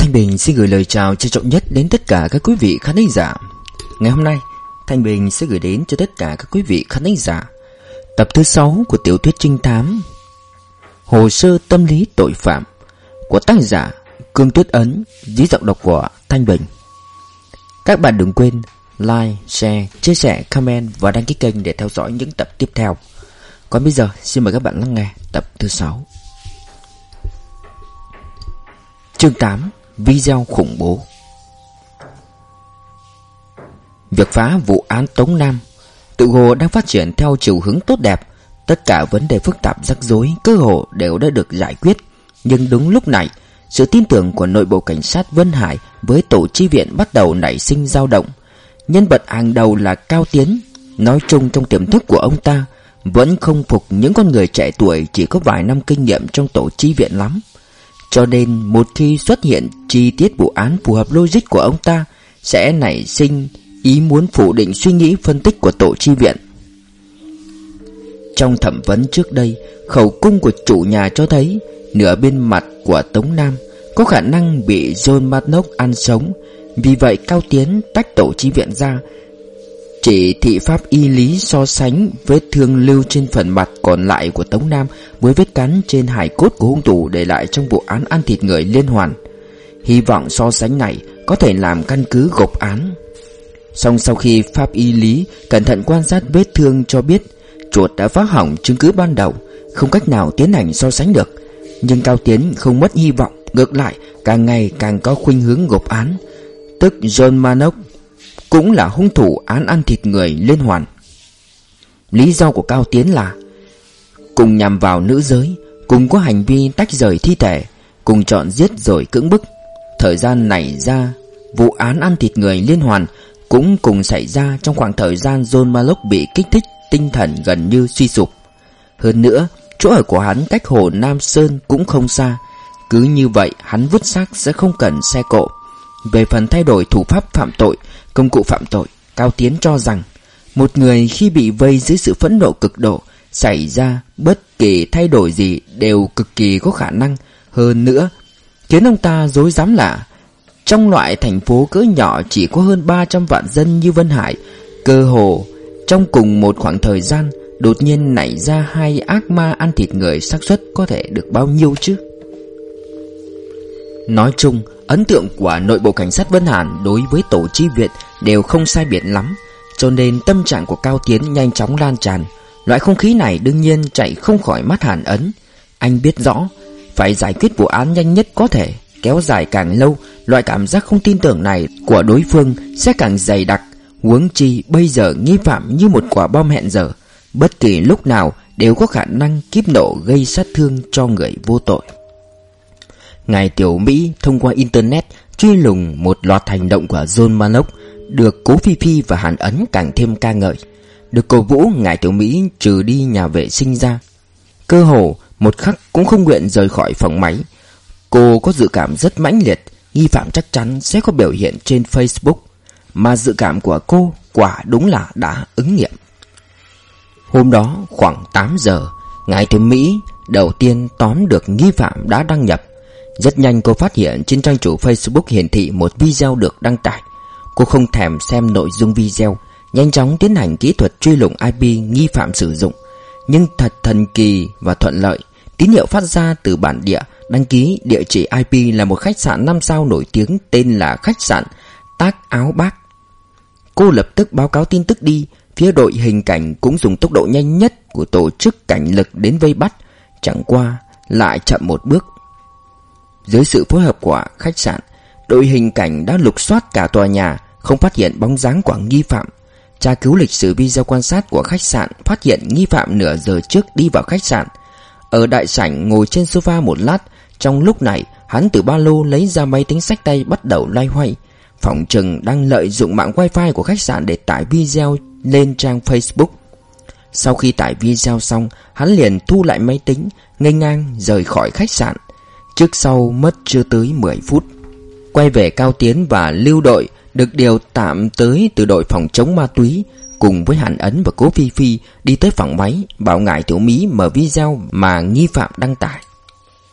Thanh Bình xin gửi lời chào trân trọng nhất đến tất cả các quý vị khán thính giả. Ngày hôm nay, Thanh Bình sẽ gửi đến cho tất cả các quý vị khán thính giả tập thứ 6 của tiểu thuyết trinh thám Hồ sơ tâm lý tội phạm của tác giả Cương Tuyết Ấn, dưới giọng đọc của Thanh Bình. Các bạn đừng quên like, share, chia sẻ, comment và đăng ký kênh để theo dõi những tập tiếp theo. Còn bây giờ, xin mời các bạn lắng nghe tập thứ 6. Chương 8. Video khủng bố. Việc phá vụ án Tống Nam tự hồ đang phát triển theo chiều hướng tốt đẹp. Tất cả vấn đề phức tạp rắc rối cơ hồ đều đã được giải quyết. Nhưng đúng lúc này, sự tin tưởng của nội bộ cảnh sát Vân Hải với tổ chi viện bắt đầu nảy sinh dao động. Nhân vật hàng đầu là Cao Tiến. Nói chung trong tiềm thức của ông ta vẫn không phục những con người trẻ tuổi chỉ có vài năm kinh nghiệm trong tổ chi viện lắm. Cho nên một khi xuất hiện chi tiết vụ án phù hợp logic của ông ta, sẽ nảy sinh ý muốn phủ định suy nghĩ phân tích của tổ chi viện. Trong thẩm vấn trước đây, khẩu cung của chủ nhà cho thấy nửa bên mặt của Tống Nam có khả năng bị John Murdoch ăn sống. Vì vậy Cao Tiến tách tổ chi viện ra, chỉ thị pháp y lý so sánh vết thương lưu trên phần mặt còn lại của Tống Nam với vết cắn trên hài cốt của hung thủ để lại trong vụ án ăn thịt người liên hoàn. Hy vọng so sánh này có thể làm căn cứ gộp án. Song sau khi pháp y lý cẩn thận quan sát vết thương cho biết chuột đã phá hỏng chứng cứ ban đầu, không cách nào tiến hành so sánh được. Nhưng Cao Tiến không mất hy vọng, ngược lại càng ngày càng có khuynh hướng gộp án, tức John Murdoch cũng là hung thủ án ăn thịt người liên hoàn. Lý do của Cao Tiến là cùng nhằm vào nữ giới, cùng có hành vi tách rời thi thể, cùng chọn giết rồi cưỡng bức. Thời gian nảy ra vụ án ăn thịt người liên hoàn cũng cùng xảy ra trong khoảng thời gian John Murdoch bị kích thích tinh thần gần như suy sụp. Hơn nữa, chỗ ở của hắn cách hồ Nam Sơn cũng không xa. Cứ như vậy hắn vứt xác sẽ không cần xe cộ. Về phần thay đổi thủ pháp phạm tội, công cụ phạm tội, Cao Tiến cho rằng một người khi bị vây dưới sự phẫn nộ cực độ, xảy ra bất kỳ thay đổi gì đều cực kỳ có khả năng. Hơn nữa, khiến ông ta rối rắm là trong loại thành phố cỡ nhỏ chỉ có hơn 300 vạn dân như Vân Hải, cơ hồ trong cùng một khoảng thời gian đột nhiên nảy ra hai ác ma ăn thịt người, xác suất có thể được bao nhiêu chứ? Nói chung, ấn tượng của nội bộ cảnh sát Vân Hàn đối với tổ chi viện đều không sai biệt lắm, cho nên tâm trạng của Cao Tiến nhanh chóng lan tràn. Loại không khí này đương nhiên chạy không khỏi mắt Hàn Ấn. Anh biết rõ phải giải quyết vụ án nhanh nhất có thể, kéo dài càng lâu, loại cảm giác không tin tưởng này của đối phương sẽ càng dày đặc. Huống chi bây giờ nghi phạm như một quả bom hẹn giờ, bất kỳ lúc nào đều có khả năng kíp nổ gây sát thương cho người vô tội. Ngài Tiểu Mỹ thông qua internet truy lùng một loạt hành động của John Murdoch được Cố Phi Phi và Hàn Ấn càng thêm ca ngợi. Được cổ vũ, Ngài Tiểu Mỹ trừ đi nhà vệ sinh ra, cơ hồ một khắc cũng không nguyện rời khỏi phòng máy. Cô có dự cảm rất mãnh liệt nghi phạm chắc chắn sẽ có biểu hiện trên Facebook, mà dự cảm của cô quả đúng là đã ứng nghiệm. Hôm đó khoảng 8 giờ, Ngài Tiểu Mỹ đầu tiên tóm được nghi phạm đã đăng nhập. Rất nhanh cô phát hiện trên trang chủ Facebook hiển thị một video được đăng tải. Cô không thèm xem nội dung video, nhanh chóng tiến hành kỹ thuật truy lùng IP nghi phạm sử dụng. Nhưng thật thần kỳ và thuận lợi, tín hiệu phát ra từ bản địa đăng ký địa chỉ IP là một khách sạn 5 sao nổi tiếng tên là khách sạn Tác Áo Bác. Cô lập tức báo cáo tin tức đi. Phía đội hình cảnh cũng dùng tốc độ nhanh nhất của tổ chức cảnh lực đến vây bắt, chẳng qua lại chậm một bước. Dưới sự phối hợp của khách sạn, đội hình cảnh đã lục soát cả tòa nhà, không phát hiện bóng dáng của nghi phạm. Tra cứu lịch sử video quan sát của khách sạn, phát hiện nghi phạm nửa giờ trước đi vào khách sạn. Ở đại sảnh ngồi trên sofa một lát, trong lúc này hắn từ ba lô lấy ra máy tính xách tay bắt đầu loay hoay. Phỏng chừng đang lợi dụng mạng wifi của khách sạn để tải video lên trang Facebook. Sau khi tải video xong, hắn liền thu lại máy tính, nghênh ngang rời khỏi khách sạn. Trước sau mất chưa tới 10 phút. Quay về, Cao Tiến và lưu đội được điều tạm tới từ đội phòng chống ma túy, cùng với Hàn Ấn và Cố Phi Phi đi tới phòng máy, bảo Ngài Tiểu Mỹ mở video mà nghi phạm đăng tải.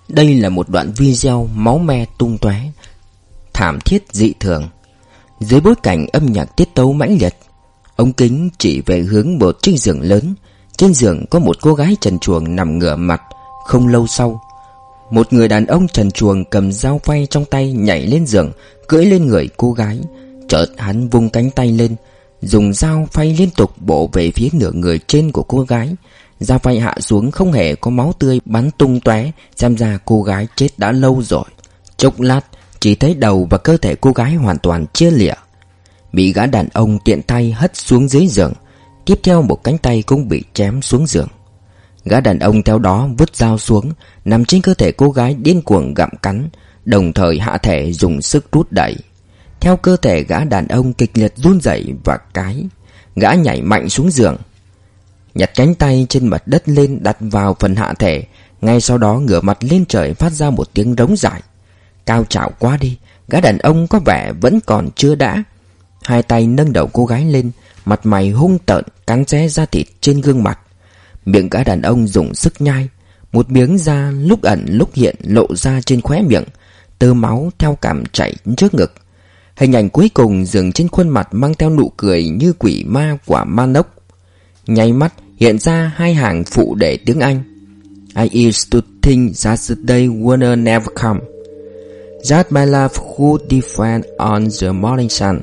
Đây là một đoạn video máu me tung tóe, thảm thiết dị thường. Dưới bối cảnh âm nhạc tiết tấu mãnh liệt, ống kính chỉ về hướng một chiếc giường lớn. Trên giường có một cô gái trần truồng nằm ngửa mặt. Không lâu sau, một người đàn ông trần truồng cầm dao phay trong tay nhảy lên giường, cưỡi lên người cô gái. Chợt hắn vung cánh tay lên, dùng dao phay liên tục bổ về phía nửa người trên của cô gái. Dao phay hạ xuống không hề có máu tươi bắn tung tóe, xem ra cô gái chết đã lâu rồi. Chốc lát, chỉ thấy đầu và cơ thể cô gái hoàn toàn chia lìa, bị gã đàn ông tiện tay hất xuống dưới giường. Tiếp theo một cánh tay cũng bị chém xuống giường. Gã đàn ông theo đó vứt dao xuống, nằm trên cơ thể cô gái điên cuồng gặm cắn, đồng thời hạ thể dùng sức rút đẩy. Theo cơ thể gã đàn ông kịch liệt run rẩy và gã nhảy mạnh xuống giường, nhặt cánh tay trên mặt đất lên đặt vào phần hạ thể. Ngay sau đó ngửa mặt lên trời phát ra một tiếng rống rải. Cao trào quá đi, gã đàn ông có vẻ vẫn còn chưa đã. Hai tay nâng đầu cô gái lên, mặt mày hung tợn cắn xé da thịt trên gương mặt. Miệng gã đàn ông dùng sức nhai, một miếng da lúc ẩn lúc hiện lộ ra trên khóe miệng, tơ máu theo cảm chảy trước ngực. Hình ảnh cuối cùng dừng trên khuôn mặt mang theo nụ cười như quỷ ma của Manok. Nháy mắt hiện ra hai hàng phụ đề tiếng Anh: I used to think that the day would never come, that my love would depend on the morning sun.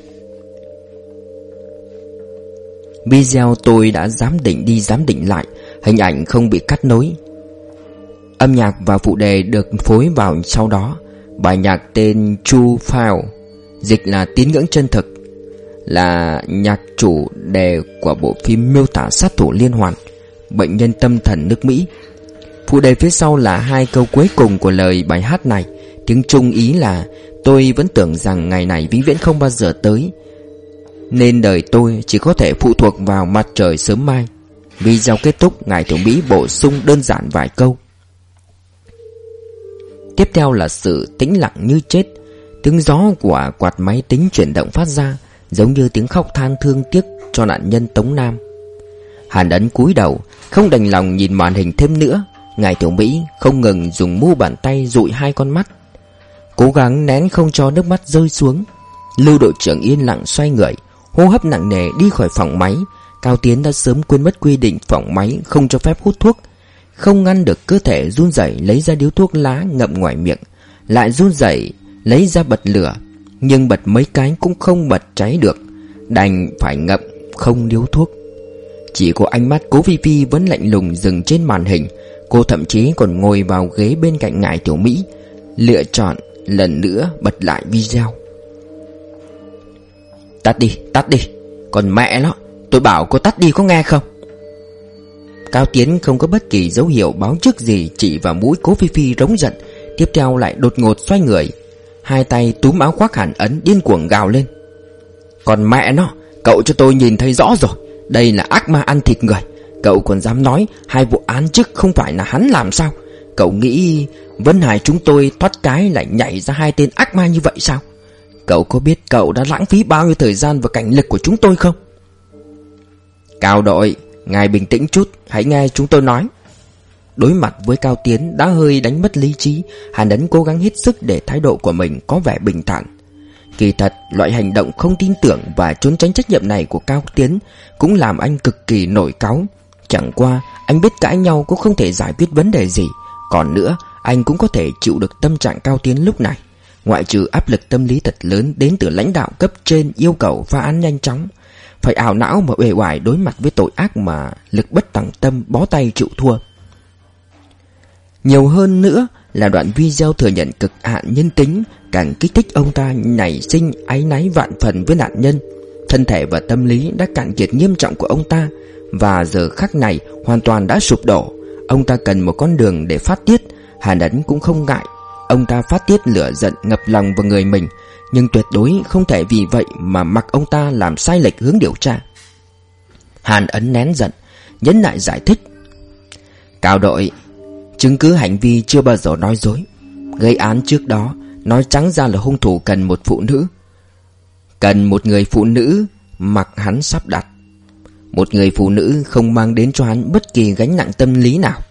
Video tôi đã giám định đi giám định lại, hình ảnh không bị cắt nối. Âm nhạc và phụ đề được phối vào sau đó. Bài nhạc tên True File, dịch là tín ngưỡng chân thực, là nhạc chủ đề của bộ phim miêu tả sát thủ liên hoàn, bệnh nhân tâm thần nước Mỹ. Phụ đề phía sau là hai câu cuối cùng của lời bài hát này. Tiếng Trung ý là: tôi vẫn tưởng rằng ngày này vĩnh viễn không bao giờ tới, nên đời tôi chỉ có thể phụ thuộc vào mặt trời sớm mai. Video kết thúc, ngài tổng bí bổ sung đơn giản vài câu. Tiếp theo là sự tĩnh lặng như chết. Tiếng gió của quạt máy tính chuyển động phát ra, giống như tiếng khóc than thương tiếc cho nạn nhân Tống Nam. Hàn Ấn cúi đầu, không đành lòng nhìn màn hình thêm nữa. Ngài tiểu Mỹ không ngừng dùng mu bàn tay dụi hai con mắt, cố gắng nén không cho nước mắt rơi xuống. Lưu đội trưởng yên lặng xoay người, hô hấp nặng nề đi khỏi phòng máy. Cao Tiến đã sớm quên mất quy định phòng máy không cho phép hút thuốc, không ngăn được cơ thể run rẩy lấy ra điếu thuốc lá ngậm ngoài miệng, lại run rẩy lấy ra bật lửa, nhưng bật mấy cái cũng không bật cháy được, đành phải ngậm không điếu thuốc. Chỉ có ánh mắt Cố Phi Phi vẫn lạnh lùng dừng trên màn hình. Cô thậm chí còn ngồi vào ghế bên cạnh ngài tiểu Mỹ, lựa chọn lần nữa bật lại video. Tắt đi, còn mẹ nó, tôi bảo cô tắt đi có nghe không? Cao Tiến không có bất kỳ dấu hiệu báo trước gì, chỉ vào mũi Cố Phi Phi rống giận. Tiếp theo lại đột ngột xoay người, hai tay túm áo khoác Hàn Ấn, điên cuồng gào lên: còn mẹ nó, cậu cho tôi nhìn thấy rõ rồi, đây là ác ma ăn thịt người. Cậu còn dám nói hai vụ án trước không phải là hắn làm sao? Cậu nghĩ Vân Hải chúng tôi thoát cái lại nhảy ra hai tên ác ma như vậy sao? Cậu có biết cậu đã lãng phí bao nhiêu thời gian và cảnh lực của chúng tôi không? Cao đội, ngài bình tĩnh chút, hãy nghe chúng tôi nói. Đối mặt với Cao Tiến đã hơi đánh mất lý trí, Hàn Ấn cố gắng hết sức để thái độ của mình có vẻ bình thản. Kỳ thật, loại hành động không tin tưởng và trốn tránh trách nhiệm này của Cao Tiến cũng làm anh cực kỳ nổi cáu. Chẳng qua, anh biết cãi nhau cũng không thể giải quyết vấn đề gì. Còn nữa, anh cũng có thể chịu được tâm trạng Cao Tiến lúc này. Ngoại trừ áp lực tâm lý thật lớn đến từ lãnh đạo cấp trên yêu cầu phá án nhanh chóng, phải ảo não mà uể oải đối mặt với tội ác mà lực bất tòng tâm bó tay chịu thua. Nhiều hơn nữa là đoạn video thừa nhận cực hạn nhân tính càng kích thích ông ta nảy sinh áy náy vạn phần với nạn nhân. Thân thể và tâm lý đã cạn kiệt nghiêm trọng của ông ta, và giờ khắc này hoàn toàn đã sụp đổ. Ông ta cần một con đường để phát tiết. Hàn Ấn cũng không ngại ông ta phát tiết lửa giận ngập lòng vào người mình, nhưng tuyệt đối không thể vì vậy mà mặc ông ta làm sai lệch hướng điều tra. Hàn Ấn nén giận, nhấn lại giải thích: Cao đội, chứng cứ hành vi chưa bao giờ nói dối. Gây án trước đó nói trắng ra là hung thủ cần một phụ nữ, cần một người phụ nữ mặc hắn sắp đặt. Một người phụ nữ không mang đến cho hắn bất kỳ gánh nặng tâm lý nào.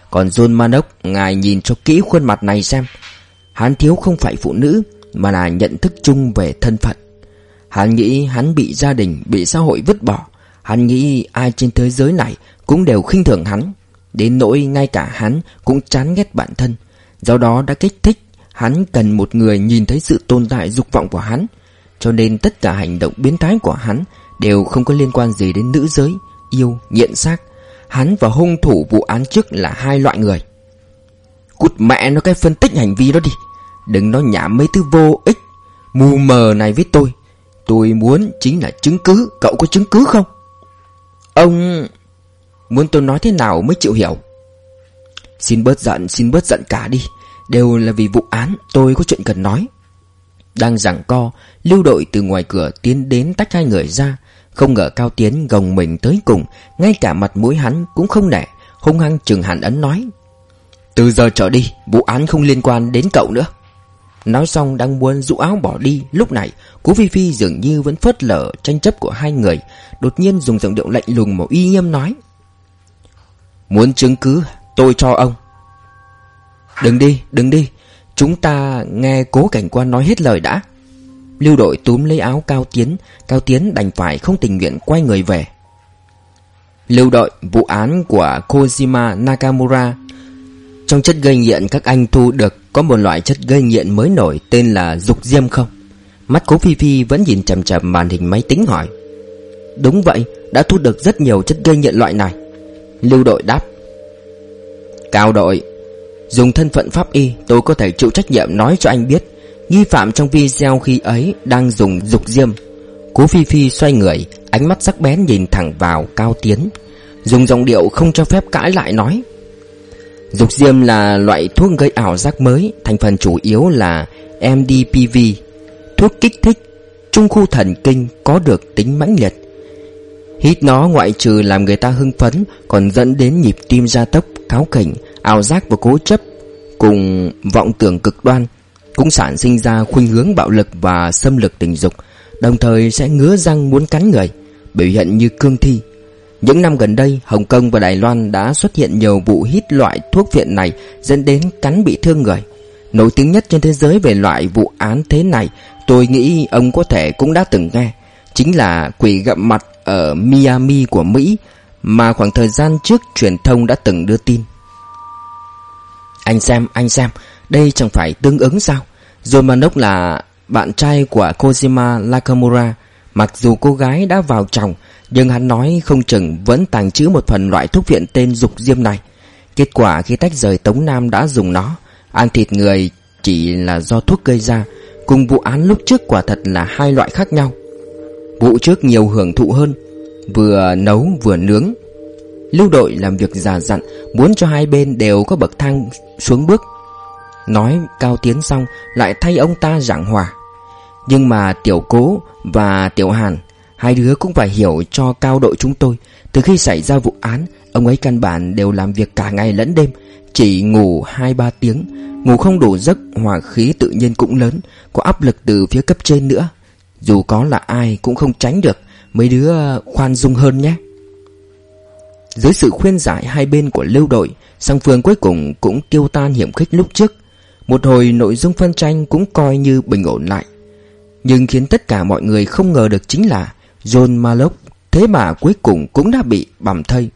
Còn John Manock, ngài nhìn cho kỹ khuôn mặt này xem. Hắn thiếu không phải phụ nữ, mà là nhận thức chung về thân phận. Hắn nghĩ hắn bị gia đình, bị xã hội vứt bỏ. Hắn nghĩ ai trên thế giới này cũng đều khinh thường hắn, đến nỗi ngay cả hắn cũng chán ghét bản thân. Do đó đã kích thích hắn cần một người nhìn thấy sự tồn tại dục vọng của hắn. Cho nên tất cả hành động biến thái của hắn đều không có liên quan gì đến nữ giới, yêu, nghiện xác. Hắn và hung thủ vụ án trước là hai loại người. Cút mẹ nó cái phân tích hành vi đó đi. Đừng nói nhảm mấy thứ vô ích mù mờ này với tôi. Tôi muốn chính là chứng cứ. Cậu có chứng cứ không? Ông muốn tôi nói thế nào mới chịu hiểu? Xin bớt giận cả đi. Đều là vì vụ án, tôi có chuyện cần nói. Đang giằng co, Lưu Đội từ ngoài cửa tiến đến tách hai người ra. Không ngờ Cao Tiến gồng mình tới cùng, ngay cả mặt mũi hắn cũng không nể, hung hăng chừng Hàn Ấn nói: từ giờ trở đi, vụ án không liên quan đến cậu nữa. Nói xong đang muốn rũ áo bỏ đi, lúc này Cố Phi Phi dường như vẫn phớt lờ tranh chấp của hai người, đột nhiên dùng giọng điệu lạnh lùng mà uy nghiêm nói: muốn chứng cứ, tôi cho ông. Đừng đi, chúng ta nghe Cố cảnh quan nói hết lời đã. Lưu Đội túm lấy áo Cao Tiến đành phải không tình nguyện quay người về. Lưu Đội, vụ án của Kojima Nakamura. Trong chất gây nghiện các anh thu được có một loại chất gây nghiện mới nổi tên là dục diêm không? Mắt Cố Phi Phi vẫn nhìn chằm chằm màn hình máy tính hỏi. Đúng vậy, đã thu được rất nhiều chất gây nghiện loại này. Lưu Đội đáp. Cao Đội, dùng thân phận pháp y, tôi có thể chịu trách nhiệm nói cho anh biết, nghi phạm trong video khi ấy đang dùng dục diêm. Cố Phi Phi xoay người, ánh mắt sắc bén nhìn thẳng vào Cao Tiến, dùng giọng điệu không cho phép cãi lại nói: dục diêm là loại thuốc gây ảo giác mới, thành phần chủ yếu là MDPV, thuốc kích thích trung khu thần kinh có được tính mãnh liệt. Hít nó ngoại trừ làm người ta hưng phấn, còn dẫn đến nhịp tim gia tốc, cáu kỉnh, ảo giác và cố chấp cùng vọng tưởng cực đoan, cũng sản sinh ra khuynh hướng bạo lực và xâm lược tình dục, đồng thời sẽ ngứa răng muốn cắn người, biểu hiện như cương thi. Những năm gần đây, Hồng Kông và Đài Loan đã xuất hiện nhiều vụ hít loại thuốc viện này dẫn đến cắn bị thương người. Nổi tiếng nhất trên thế giới về loại vụ án thế này, tôi nghĩ ông có thể cũng đã từng nghe, chính là quỷ gặm mặt ở Miami của Mỹ, mà khoảng thời gian trước truyền thông đã từng đưa tin. Anh xem, đây chẳng phải tương ứng sao? John Manock là bạn trai của Kojima Nakamura. Mặc dù cô gái đã vào chồng, nhưng hắn nói không chừng vẫn tàng trữ một phần loại thuốc viện tên dục diêm này. Kết quả khi tách rời Tống Nam đã dùng nó. Ăn thịt người chỉ là do thuốc gây ra, cùng vụ án lúc trước quả thật là hai loại khác nhau. Vụ trước nhiều hưởng thụ hơn, vừa nấu vừa nướng. Lưu Đội làm việc già dặn, muốn cho hai bên đều có bậc thang xuống bước. Nói Cao Tiến xong lại thay ông ta giảng hòa. Nhưng mà Tiểu Cố và Tiểu Hàn, hai đứa cũng phải hiểu cho Cao Đội chúng tôi. Từ khi xảy ra vụ án, ông ấy căn bản đều làm việc cả ngày lẫn đêm, chỉ ngủ 2-3 tiếng. Ngủ không đủ giấc, hỏa khí tự nhiên cũng lớn, có áp lực từ phía cấp trên nữa. Dù có là ai cũng không tránh được, mấy đứa khoan dung hơn nhé. Dưới sự khuyên giải hai bên của Lưu Đội, song phương cuối cùng cũng tiêu tan hiểm khích lúc trước. Một hồi nội dung phân tranh cũng coi như bình ổn lại. Nhưng khiến tất cả mọi người không ngờ được chính là John Manock thế mà cuối cùng cũng đã bị bằm thây.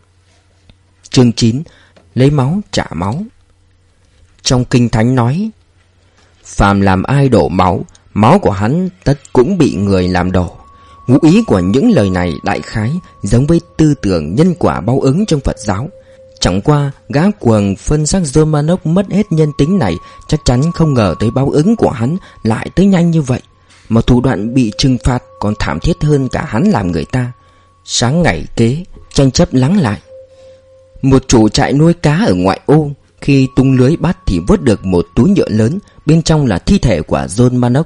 Chương 9. Lấy máu trả máu. Trong Kinh Thánh nói: phàm làm ai đổ máu, máu của hắn tất cũng bị người làm đổ. Ngụ ý của những lời này đại khái giống với tư tưởng nhân quả báo ứng trong Phật giáo. Chẳng qua gã cuồng phân xác John Manock mất hết nhân tính này chắc chắn không ngờ tới báo ứng của hắn lại tới nhanh như vậy, mà thủ đoạn bị trừng phạt còn thảm thiết hơn cả hắn làm người ta. Sáng ngày kế, tranh chấp lắng lại. Một chủ trại nuôi cá ở ngoại ô khi tung lưới bắt thì vớt được một túi nhựa lớn, bên trong là thi thể của John Manock.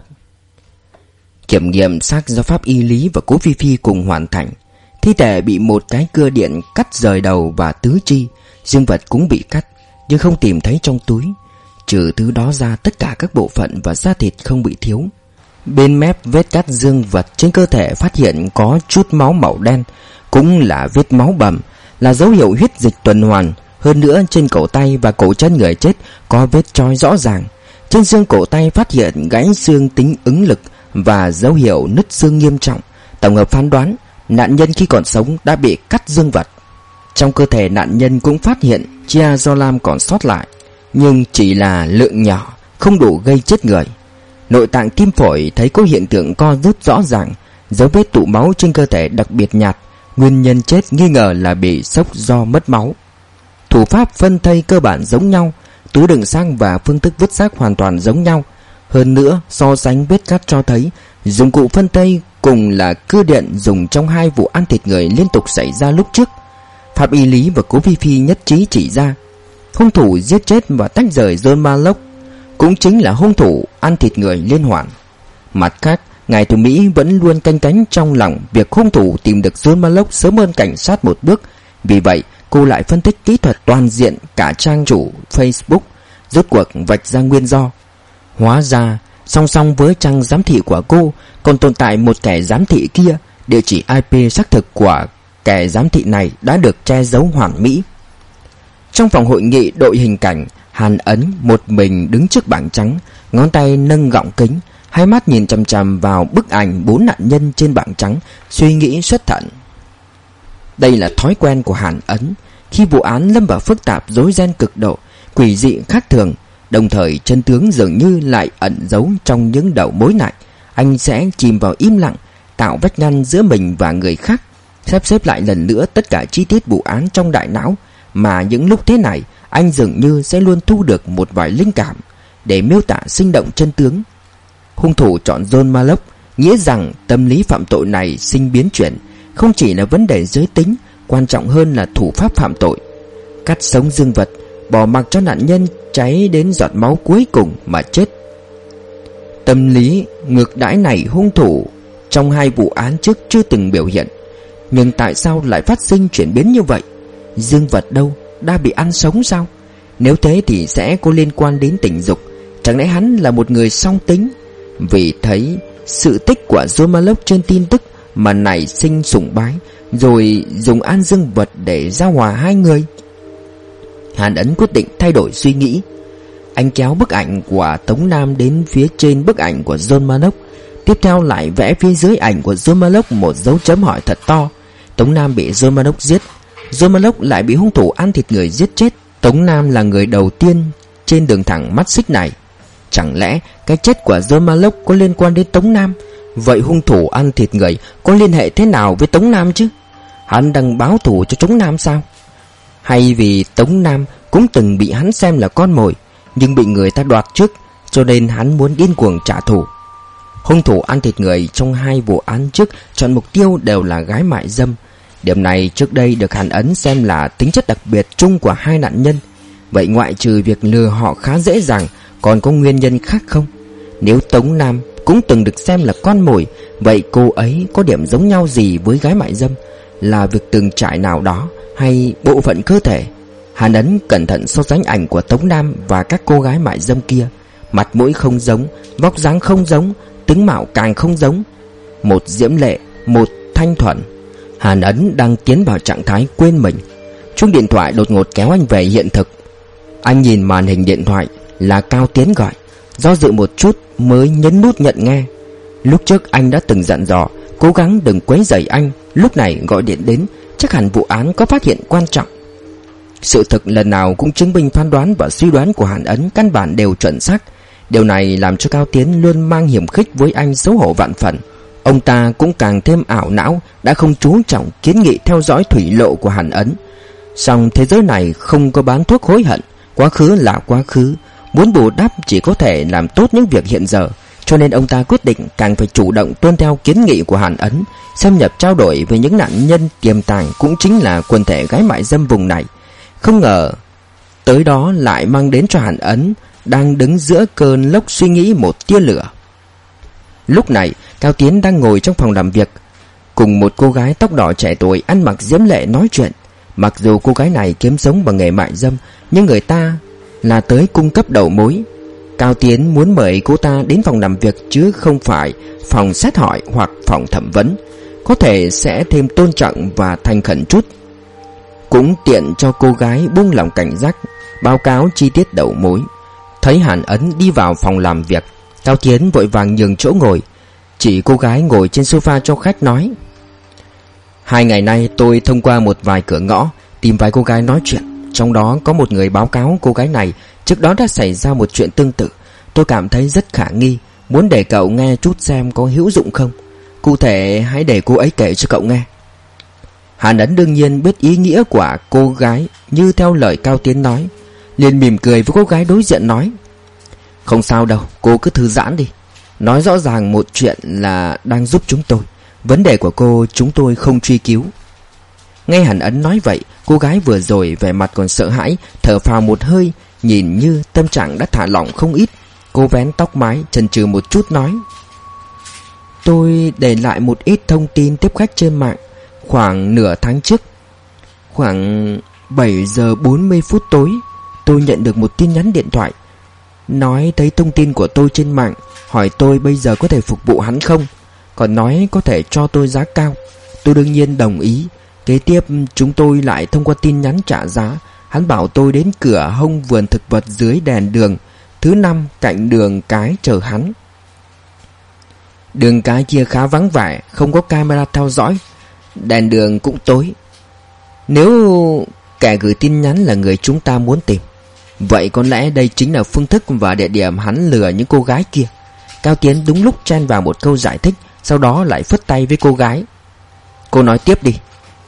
Kiểm nghiệm xác do pháp y Lý và Cố Phi Phi cùng hoàn thành. Thi thể bị một cái cưa điện cắt rời đầu và tứ chi, dương vật cũng bị cắt nhưng không tìm thấy trong túi. Trừ thứ đó ra, tất cả các bộ phận và da thịt không bị thiếu. Bên mép vết cắt dương vật trên cơ thể phát hiện có chút máu màu đen, cũng là vết máu bầm, là dấu hiệu huyết dịch tuần hoàn. Hơn nữa trên cổ tay và cổ chân người chết có vết trói rõ ràng. Trên xương cổ tay phát hiện gãy xương tính ứng lực và dấu hiệu nứt xương nghiêm trọng. Tổng hợp phán đoán, nạn nhân khi còn sống đã bị cắt dương vật. Trong cơ thể nạn nhân cũng phát hiện chia do lam còn sót lại, nhưng chỉ là lượng nhỏ, không đủ gây chết người. Nội tạng tim phổi thấy có hiện tượng co rút rõ ràng, dấu vết tụ máu trên cơ thể đặc biệt nhạt. Nguyên nhân chết nghi ngờ là bị sốc do mất máu. Thủ pháp phân thây cơ bản giống nhau, túi đựng xác và phương thức vứt xác hoàn toàn giống nhau. Hơn nữa, so sánh vết cắt cho thấy dụng cụ phân thây cùng là cưa điện dùng trong hai vụ ăn thịt người liên tục xảy ra lúc trước. Pháp y lý và Cố Phi Phi nhất trí chỉ ra hung thủ giết chết và tách rời John Mallock cũng chính là hung thủ ăn thịt người liên hoàn. Mặt khác, ngài thủ Mỹ vẫn luôn canh cánh trong lòng việc hung thủ tìm được John Mallock sớm hơn cảnh sát một bước. Vì vậy, cô lại phân tích kỹ thuật toàn diện cả trang chủ Facebook, rốt cuộc vạch ra nguyên do. Hóa ra, song song với trang giám thị của cô còn tồn tại một kẻ giám thị kia. Địa chỉ IP xác thực của kẻ giám thị này đã được che giấu hoàn mỹ. Trong phòng hội nghị đội hình cảnh, Hàn Ấn một mình đứng trước bảng trắng, ngón tay nâng gọng kính, hai mắt nhìn chằm chằm vào bức ảnh 4 nạn nhân trên bảng trắng, suy nghĩ xuất thần. Đây là thói quen của Hàn Ấn. Khi vụ án lâm vào phức tạp rối ren cực độ, quỷ dị khác thường, đồng thời chân tướng dường như lại ẩn giấu trong những đầu mối này, anh sẽ chìm vào im lặng, tạo vách ngăn giữa mình và người khác, sắp xếp lại lần nữa tất cả chi tiết vụ án trong đại não. Mà những lúc thế này, anh dường như sẽ luôn thu được một vài linh cảm để miêu tả sinh động chân tướng. Hung thủ chọn John Mallock, nghĩa rằng tâm lý phạm tội này sinh biến chuyển, không chỉ là vấn đề giới tính, quan trọng hơn là thủ pháp phạm tội. Cắt sống dương vật, bỏ mặc cho nạn nhân cháy đến giọt máu cuối cùng mà chết. Tâm lý ngược đãi này hung thủ trong hai vụ án trước chưa từng biểu hiện. Nhưng tại sao lại phát sinh chuyển biến như vậy? Dương vật đâu? Đã bị ăn sống sao? Nếu thế thì sẽ có liên quan đến tình dục. Chẳng lẽ hắn là một người song tính? Vì thấy sự tích của John Mallock trên tin tức mà nảy sinh sùng bái, rồi dùng ăn dương vật để giao hòa hai người. Hàn Ấn quyết định thay đổi suy nghĩ. Anh kéo bức ảnh của Tống Nam đến phía trên bức ảnh của John Mallock, tiếp theo lại vẽ phía dưới ảnh của John Mallock một dấu chấm hỏi thật to. Tống Nam bị John Mallock giết, John Mallock lại bị hung thủ ăn thịt người giết chết. Tống Nam là người đầu tiên trên đường thẳng mắt xích này. Chẳng lẽ cái chết của John Mallock có liên quan đến Tống Nam? Vậy hung thủ ăn thịt người có liên hệ thế nào với Tống Nam chứ? Hắn đang báo thù cho Tống Nam sao? Hay vì Tống Nam cũng từng bị hắn xem là con mồi, nhưng bị người ta đoạt trước, cho nên hắn muốn điên cuồng trả thù? Hung thủ ăn thịt người trong hai vụ án trước chọn mục tiêu đều là gái mại dâm. Điểm này trước đây được Hàn Ấn xem là tính chất đặc biệt chung của hai nạn nhân. Vậy ngoại trừ việc lừa họ khá dễ dàng, còn có nguyên nhân khác không? Nếu Tống Nam cũng từng được xem là con mồi, vậy cô ấy có điểm giống nhau gì với gái mại dâm? Là việc từng trải nào đó hay bộ phận cơ thể? Hàn Ấn cẩn thận so sánh ảnh của Tống Nam và các cô gái mại dâm kia. Mặt mũi không giống, vóc dáng không giống, tướng mạo càng không giống. Một diễm lệ, một thanh thuần. Hàn Ấn đang tiến vào trạng thái quên mình. Chuông điện thoại đột ngột kéo anh về hiện thực. Anh nhìn màn hình điện thoại, là Cao Tiến gọi. Do dự một chút mới nhấn nút nhận nghe. Lúc trước anh đã từng dặn dò cố gắng đừng quấy rầy anh. Lúc này gọi điện đến, chắc hẳn vụ án có phát hiện quan trọng. Sự thực lần nào cũng chứng minh phán đoán và suy đoán của Hàn Ấn căn bản đều chuẩn xác. Điều này làm cho Cao Tiến luôn mang hiểm khích với anh xấu hổ vạn phần. Ông ta cũng càng thêm ảo não, đã không chú trọng kiến nghị theo dõi thủy lộ của Hàn Ấn. Song thế giới này không có bán thuốc hối hận. Quá khứ là quá khứ, muốn bù đắp chỉ có thể làm tốt những việc hiện giờ. Cho nên ông ta quyết định càng phải chủ động tuân theo kiến nghị của Hàn Ấn, xâm nhập trao đổi với những nạn nhân tiềm tàng cũng chính là quần thể gái mại dâm vùng này. Không ngờ tới đó lại mang đến cho Hàn Ấn đang đứng giữa cơn lốc suy nghĩ một tia lửa. Lúc này Cao Tiến đang ngồi trong phòng làm việc, cùng một cô gái tóc đỏ trẻ tuổi ăn mặc diễm lệ nói chuyện. Mặc dù cô gái này kiếm sống bằng nghề mại dâm, nhưng người ta là tới cung cấp đầu mối. Cao Tiến muốn mời cô ta đến phòng làm việc chứ không phải phòng xét hỏi hoặc phòng thẩm vấn, có thể sẽ thêm tôn trọng và thành khẩn chút. cũng tiện cho cô gái buông lỏng cảnh giác, báo cáo chi tiết đầu mối. Thấy Hàn Ấn đi vào phòng làm việc, Cao Tiến vội vàng nhường chỗ ngồi, chỉ cô gái ngồi trên sofa cho khách nói: 2 ngày nay tôi thông qua một vài cửa ngõ tìm vài cô gái nói chuyện. Trong đó có một người báo cáo cô gái này trước đó đã xảy ra một chuyện tương tự. Tôi cảm thấy rất khả nghi, muốn để cậu nghe chút xem có hữu dụng không. Cụ thể hãy để cô ấy kể cho cậu nghe. Hàn Ấn đương nhiên biết ý nghĩa của cô gái như theo lời Cao Tiến nói, liền mỉm cười với cô gái đối diện nói: Không sao đâu, cô cứ thư giãn đi. Nói rõ ràng một chuyện là đang giúp chúng tôi. Vấn đề của cô chúng tôi không truy cứu. Nghe Hàn Ấn nói vậy, cô gái vừa rồi vẻ mặt còn sợ hãi, thở phào một hơi, nhìn như tâm trạng đã thả lỏng không ít. Cô vén tóc mái, chần chừ một chút nói: Tôi để lại một ít thông tin tiếp khách trên mạng. Khoảng nửa tháng trước, khoảng 7 giờ 40 phút tối, tôi nhận được một tin nhắn điện thoại, nói thấy thông tin của tôi trên mạng, hỏi tôi bây giờ có thể phục vụ hắn không, còn nói có thể cho tôi giá cao. Tôi đương nhiên đồng ý. Kế tiếp chúng tôi lại thông qua tin nhắn trả giá. Hắn bảo tôi đến cửa hông vườn thực vật dưới đèn đường thứ 5 cạnh đường cái chờ hắn. Đường cái kia khá vắng vẻ, không có camera theo dõi, đèn đường cũng tối. Nếu kẻ gửi tin nhắn là người chúng ta muốn tìm, vậy có lẽ đây chính là phương thức và địa điểm hắn lừa những cô gái kia. Cao Tiến đúng lúc chen vào một câu giải thích, sau đó lại phất tay với cô gái: Cô nói tiếp đi.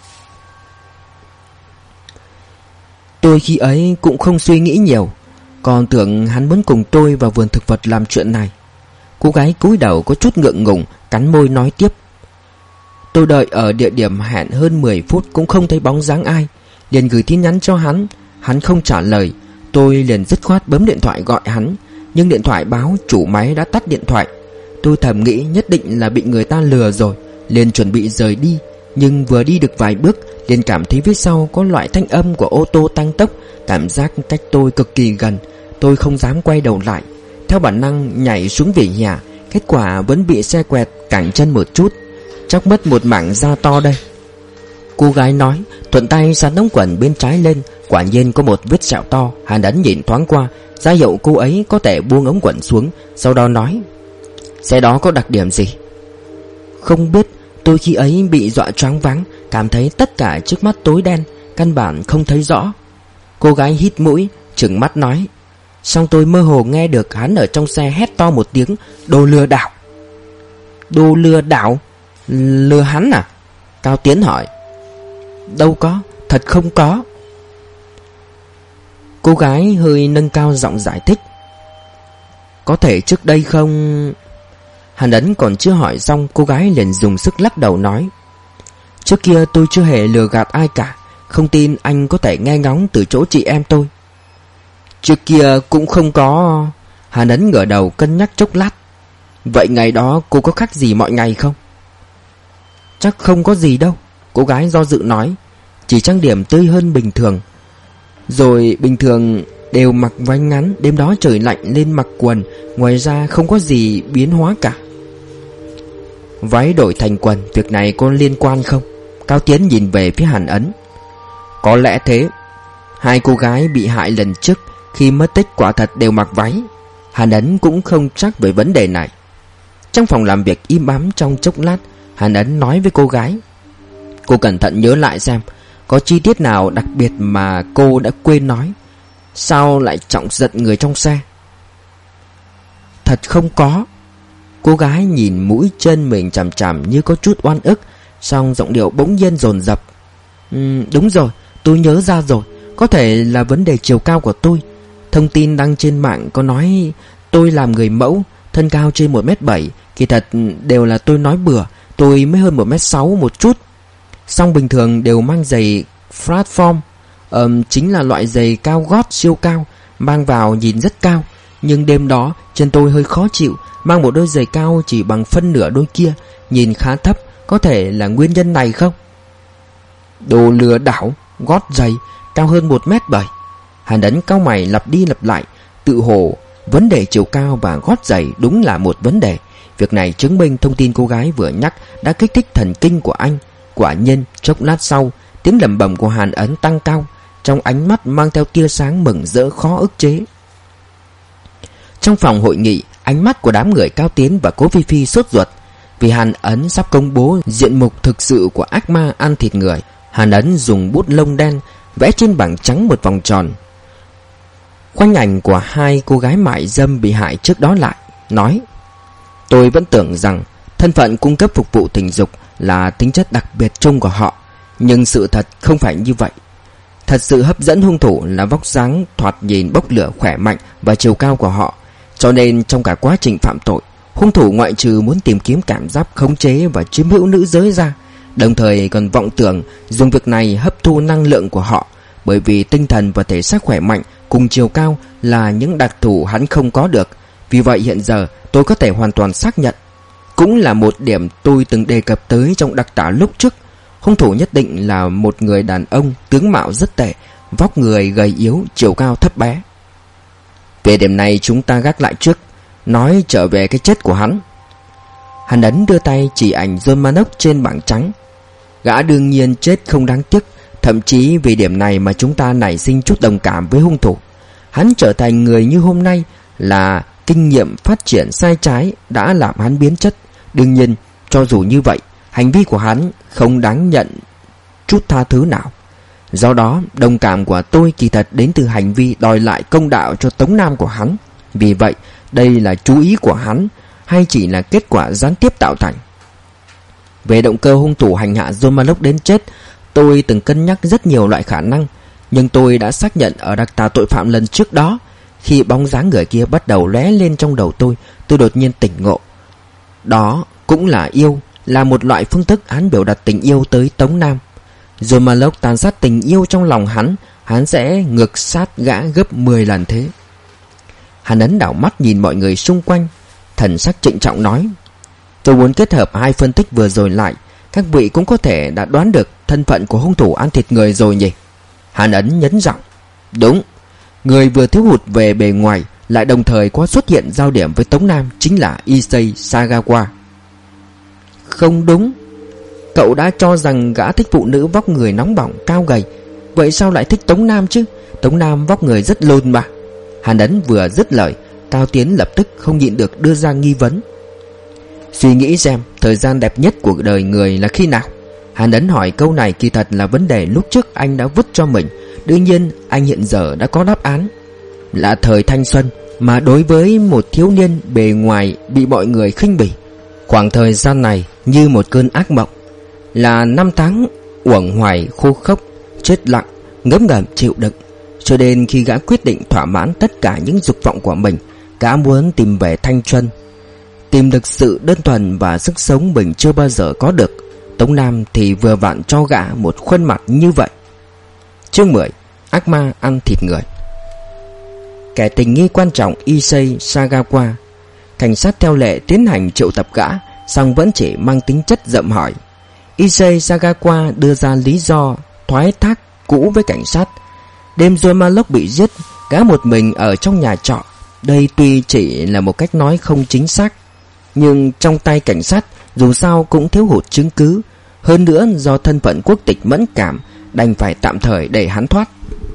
Tôi khi ấy cũng không suy nghĩ nhiều, còn tưởng hắn muốn cùng tôi vào vườn thực vật làm chuyện này. Cô gái cúi đầu có chút ngượng ngùng, cắn môi nói tiếp: Tôi đợi ở địa điểm hẹn hơn 10 phút cũng không thấy bóng dáng ai, liền gửi tin nhắn cho hắn. Hắn không trả lời, tôi liền dứt khoát bấm điện thoại gọi hắn, nhưng điện thoại báo chủ máy đã tắt điện thoại. Tôi thầm nghĩ nhất định là bị người ta lừa rồi, liền chuẩn bị rời đi. Nhưng vừa đi được vài bước, liền cảm thấy phía sau có loại thanh âm của ô tô tăng tốc, cảm giác cách tôi cực kỳ gần. Tôi không dám quay đầu lại, theo bản năng nhảy xuống vỉa hè. Kết quả vẫn bị xe quẹt cẳng chân một chút, chóc mất một mảng da to đây. Cô gái nói, thuận tay sắn ống quần bên trái lên, quả nhiên có một vết sẹo to. Hàn Ấn nhìn thoáng qua, ra hiệu cô ấy có thể buông ống quần xuống, sau đó nói: Xe đó có đặc điểm gì? Không biết, tôi khi ấy bị dọa choáng váng, cảm thấy tất cả trước mắt tối đen, căn bản không thấy rõ. Cô gái hít mũi, trừng mắt nói. Xong tôi mơ hồ nghe được hắn ở trong xe hét to một tiếng: Đồ lừa đảo. Đồ lừa đảo? Lừa hắn à? Cao Tiến hỏi. Đâu có, thật không có. Cô gái hơi nâng cao giọng giải thích. Có thể trước đây không... Hàn Ấn còn chưa hỏi xong, cô gái liền dùng sức lắc đầu nói. Trước kia tôi chưa hề lừa gạt ai cả, không tin anh có thể nghe ngóng từ chỗ chị em tôi. Trước kia cũng không có... Hàn Ấn ngửa đầu cân nhắc chốc lát. Vậy ngày đó cô có khác gì mọi ngày không? Chắc không có gì đâu, cô gái do dự nói. Chỉ trang điểm tươi hơn bình thường. Rồi bình thường đều mặc váy ngắn, đêm đó trời lạnh lên mặc quần, ngoài ra không có gì biến hóa cả. Váy đổi thành quần, việc này có liên quan không? Cao Tiến nhìn về phía Hàn Ấn. Có lẽ thế. Hai cô gái bị hại lần trước khi mất tích quả thật đều mặc váy. Hàn Ấn cũng không chắc về vấn đề này. Trong phòng làm việc im ắng trong chốc lát, Hàn Ấn nói với cô gái. Cô cẩn thận nhớ lại xem, có chi tiết nào đặc biệt mà cô đã quên nói? Sao lại chọc giận người trong xe? Thật không có. Cô gái nhìn mũi chân mình chằm chằm như có chút oan ức, song giọng điệu bỗng nhiên dồn dập. Đúng rồi, tôi nhớ ra rồi. Có thể là vấn đề chiều cao của tôi. Thông tin đăng trên mạng có nói tôi làm người mẫu, thân cao trên 1m7. Kỳ thật đều là tôi nói bừa, tôi mới hơn 1m6 một chút. Song bình thường đều mang giày platform, chính là loại giày cao gót siêu cao, mang vào nhìn rất cao. Nhưng đêm đó chân tôi hơi khó chịu, mang một đôi giày cao chỉ bằng phân nửa đôi kia, nhìn khá thấp. Có thể là nguyên nhân này không? Đồ lừa đảo, gót giày cao hơn 1m7. Hàn Ấn cau mày lặp đi lặp lại, tự hồ vấn đề chiều cao và gót giày đúng là một vấn đề. Việc này chứng minh thông tin cô gái vừa nhắc đã kích thích thần kinh của anh. Quả nhiên chốc lát sau, tiếng lẩm bẩm của Hàn Ấn tăng cao, trong ánh mắt mang theo tia sáng mừng rỡ khó ức chế. Trong phòng hội nghị, ánh mắt của đám người Cao Tiến và Cố Phi Phi sốt ruột, vì Hàn Ấn sắp công bố diện mục thực sự của ác ma ăn thịt người. Hàn Ấn dùng bút lông đen vẽ trên bảng trắng một vòng tròn, khoanh ảnh của hai cô gái mại dâm bị hại trước đó lại, nói: tôi vẫn tưởng rằng thân phận cung cấp phục vụ tình dục là tính chất đặc biệt chung của họ, nhưng sự thật không phải như vậy. Thật sự hấp dẫn hung thủ là vóc dáng thoạt nhìn bốc lửa khỏe mạnh và chiều cao của họ. Cho nên trong cả quá trình phạm tội, hung thủ ngoại trừ muốn tìm kiếm cảm giác khống chế và chiếm hữu nữ giới ra, đồng thời còn vọng tưởng dùng việc này hấp thu năng lượng của họ, bởi vì tinh thần và thể xác khỏe mạnh cùng chiều cao là những đặc thù hắn không có được. Vì vậy hiện giờ tôi có thể hoàn toàn xác nhận, cũng là một điểm tôi từng đề cập tới trong đặc tả lúc trước, hung thủ nhất định là một người đàn ông tướng mạo rất tệ, vóc người gầy yếu, chiều cao thấp bé. Về điểm này chúng ta gác lại trước, nói trở về cái chết của hắn. Hàn Ấn đưa tay chỉ ảnh John Manock trên bảng trắng. Gã đương nhiên chết không đáng tiếc, thậm chí vì điểm này mà chúng ta nảy sinh chút đồng cảm với hung thủ. Hắn trở thành người như hôm nay là kinh nghiệm phát triển sai trái đã làm hắn biến chất. Đương nhiên, cho dù như vậy, hành vi của hắn không đáng nhận chút tha thứ nào. Do đó, đồng cảm của tôi kỳ thật đến từ hành vi đòi lại công đạo cho Tống Nam của hắn. Vì vậy, đây là chú ý của hắn hay chỉ là kết quả gián tiếp tạo thành? Về động cơ hung thủ hành hạ John Manock đến chết, tôi từng cân nhắc rất nhiều loại khả năng, nhưng tôi đã xác nhận ở đặc tả tội phạm lần trước đó. Khi bóng dáng người kia bắt đầu lóe lên trong đầu tôi đột nhiên tỉnh ngộ. Đó cũng là yêu, là một loại phương thức hắn biểu đạt tình yêu tới Tống Nam. John Manock tàn sát tình yêu trong lòng hắn sẽ ngược sát gã gấp 10 lần thế. Hắn ấn đảo mắt nhìn mọi người xung quanh, thần sắc trịnh trọng nói: tôi muốn kết hợp hai phân tích vừa rồi lại. Các vị cũng có thể đã đoán được thân phận của hung thủ ăn thịt người rồi nhỉ? Hàn Ấn nhấn giọng: đúng. Người vừa thiếu hụt về bề ngoài lại đồng thời có xuất hiện giao điểm với Tống Nam chính là Issei Sagawa. Không đúng. Cậu đã cho rằng gã thích phụ nữ vóc người nóng bỏng, cao gầy, vậy sao lại thích Tống Nam chứ? Tống Nam vóc người rất lùn mà. Hàn Ấn vừa dứt lời, Cao Tiến lập tức không nhịn được đưa ra nghi vấn: suy nghĩ xem thời gian đẹp nhất của đời người là khi nào? Hàn Ấn hỏi câu này kỳ thật là vấn đề lúc trước anh đã vứt cho mình. Đương nhiên anh hiện giờ đã có đáp án, là thời thanh xuân. Mà đối với một thiếu niên bề ngoài bị mọi người khinh bỉ, khoảng thời gian này như một cơn ác mộng, là năm tháng uổng hoài khô khốc, chết lặng, ngấm ngầm chịu đựng. Cho nên khi gã quyết định thỏa mãn tất cả những dục vọng của mình, gã muốn tìm về thanh xuân, tìm được sự đơn thuần và sức sống mình chưa bao giờ có được. Tống Nam thì vừa vặn cho gã một khuôn mặt như vậy. Chương 10: ác ma ăn thịt người. Kẻ tình nghi quan trọng Issei Sagawa, cảnh sát theo lệ tiến hành triệu tập gã, song vẫn chỉ mang tính chất dậm hỏi. Issei Sagawa đưa ra lý do thoái thác cũ với cảnh sát. Đêm John Manock bị giết, gã một mình ở trong nhà trọ. Đây tuy chỉ là một cách nói không chính xác, nhưng trong tay cảnh sát dù sao cũng thiếu hụt chứng cứ. Hơn nữa do thân phận quốc tịch mẫn cảm, đành phải tạm thời để hắn thoát.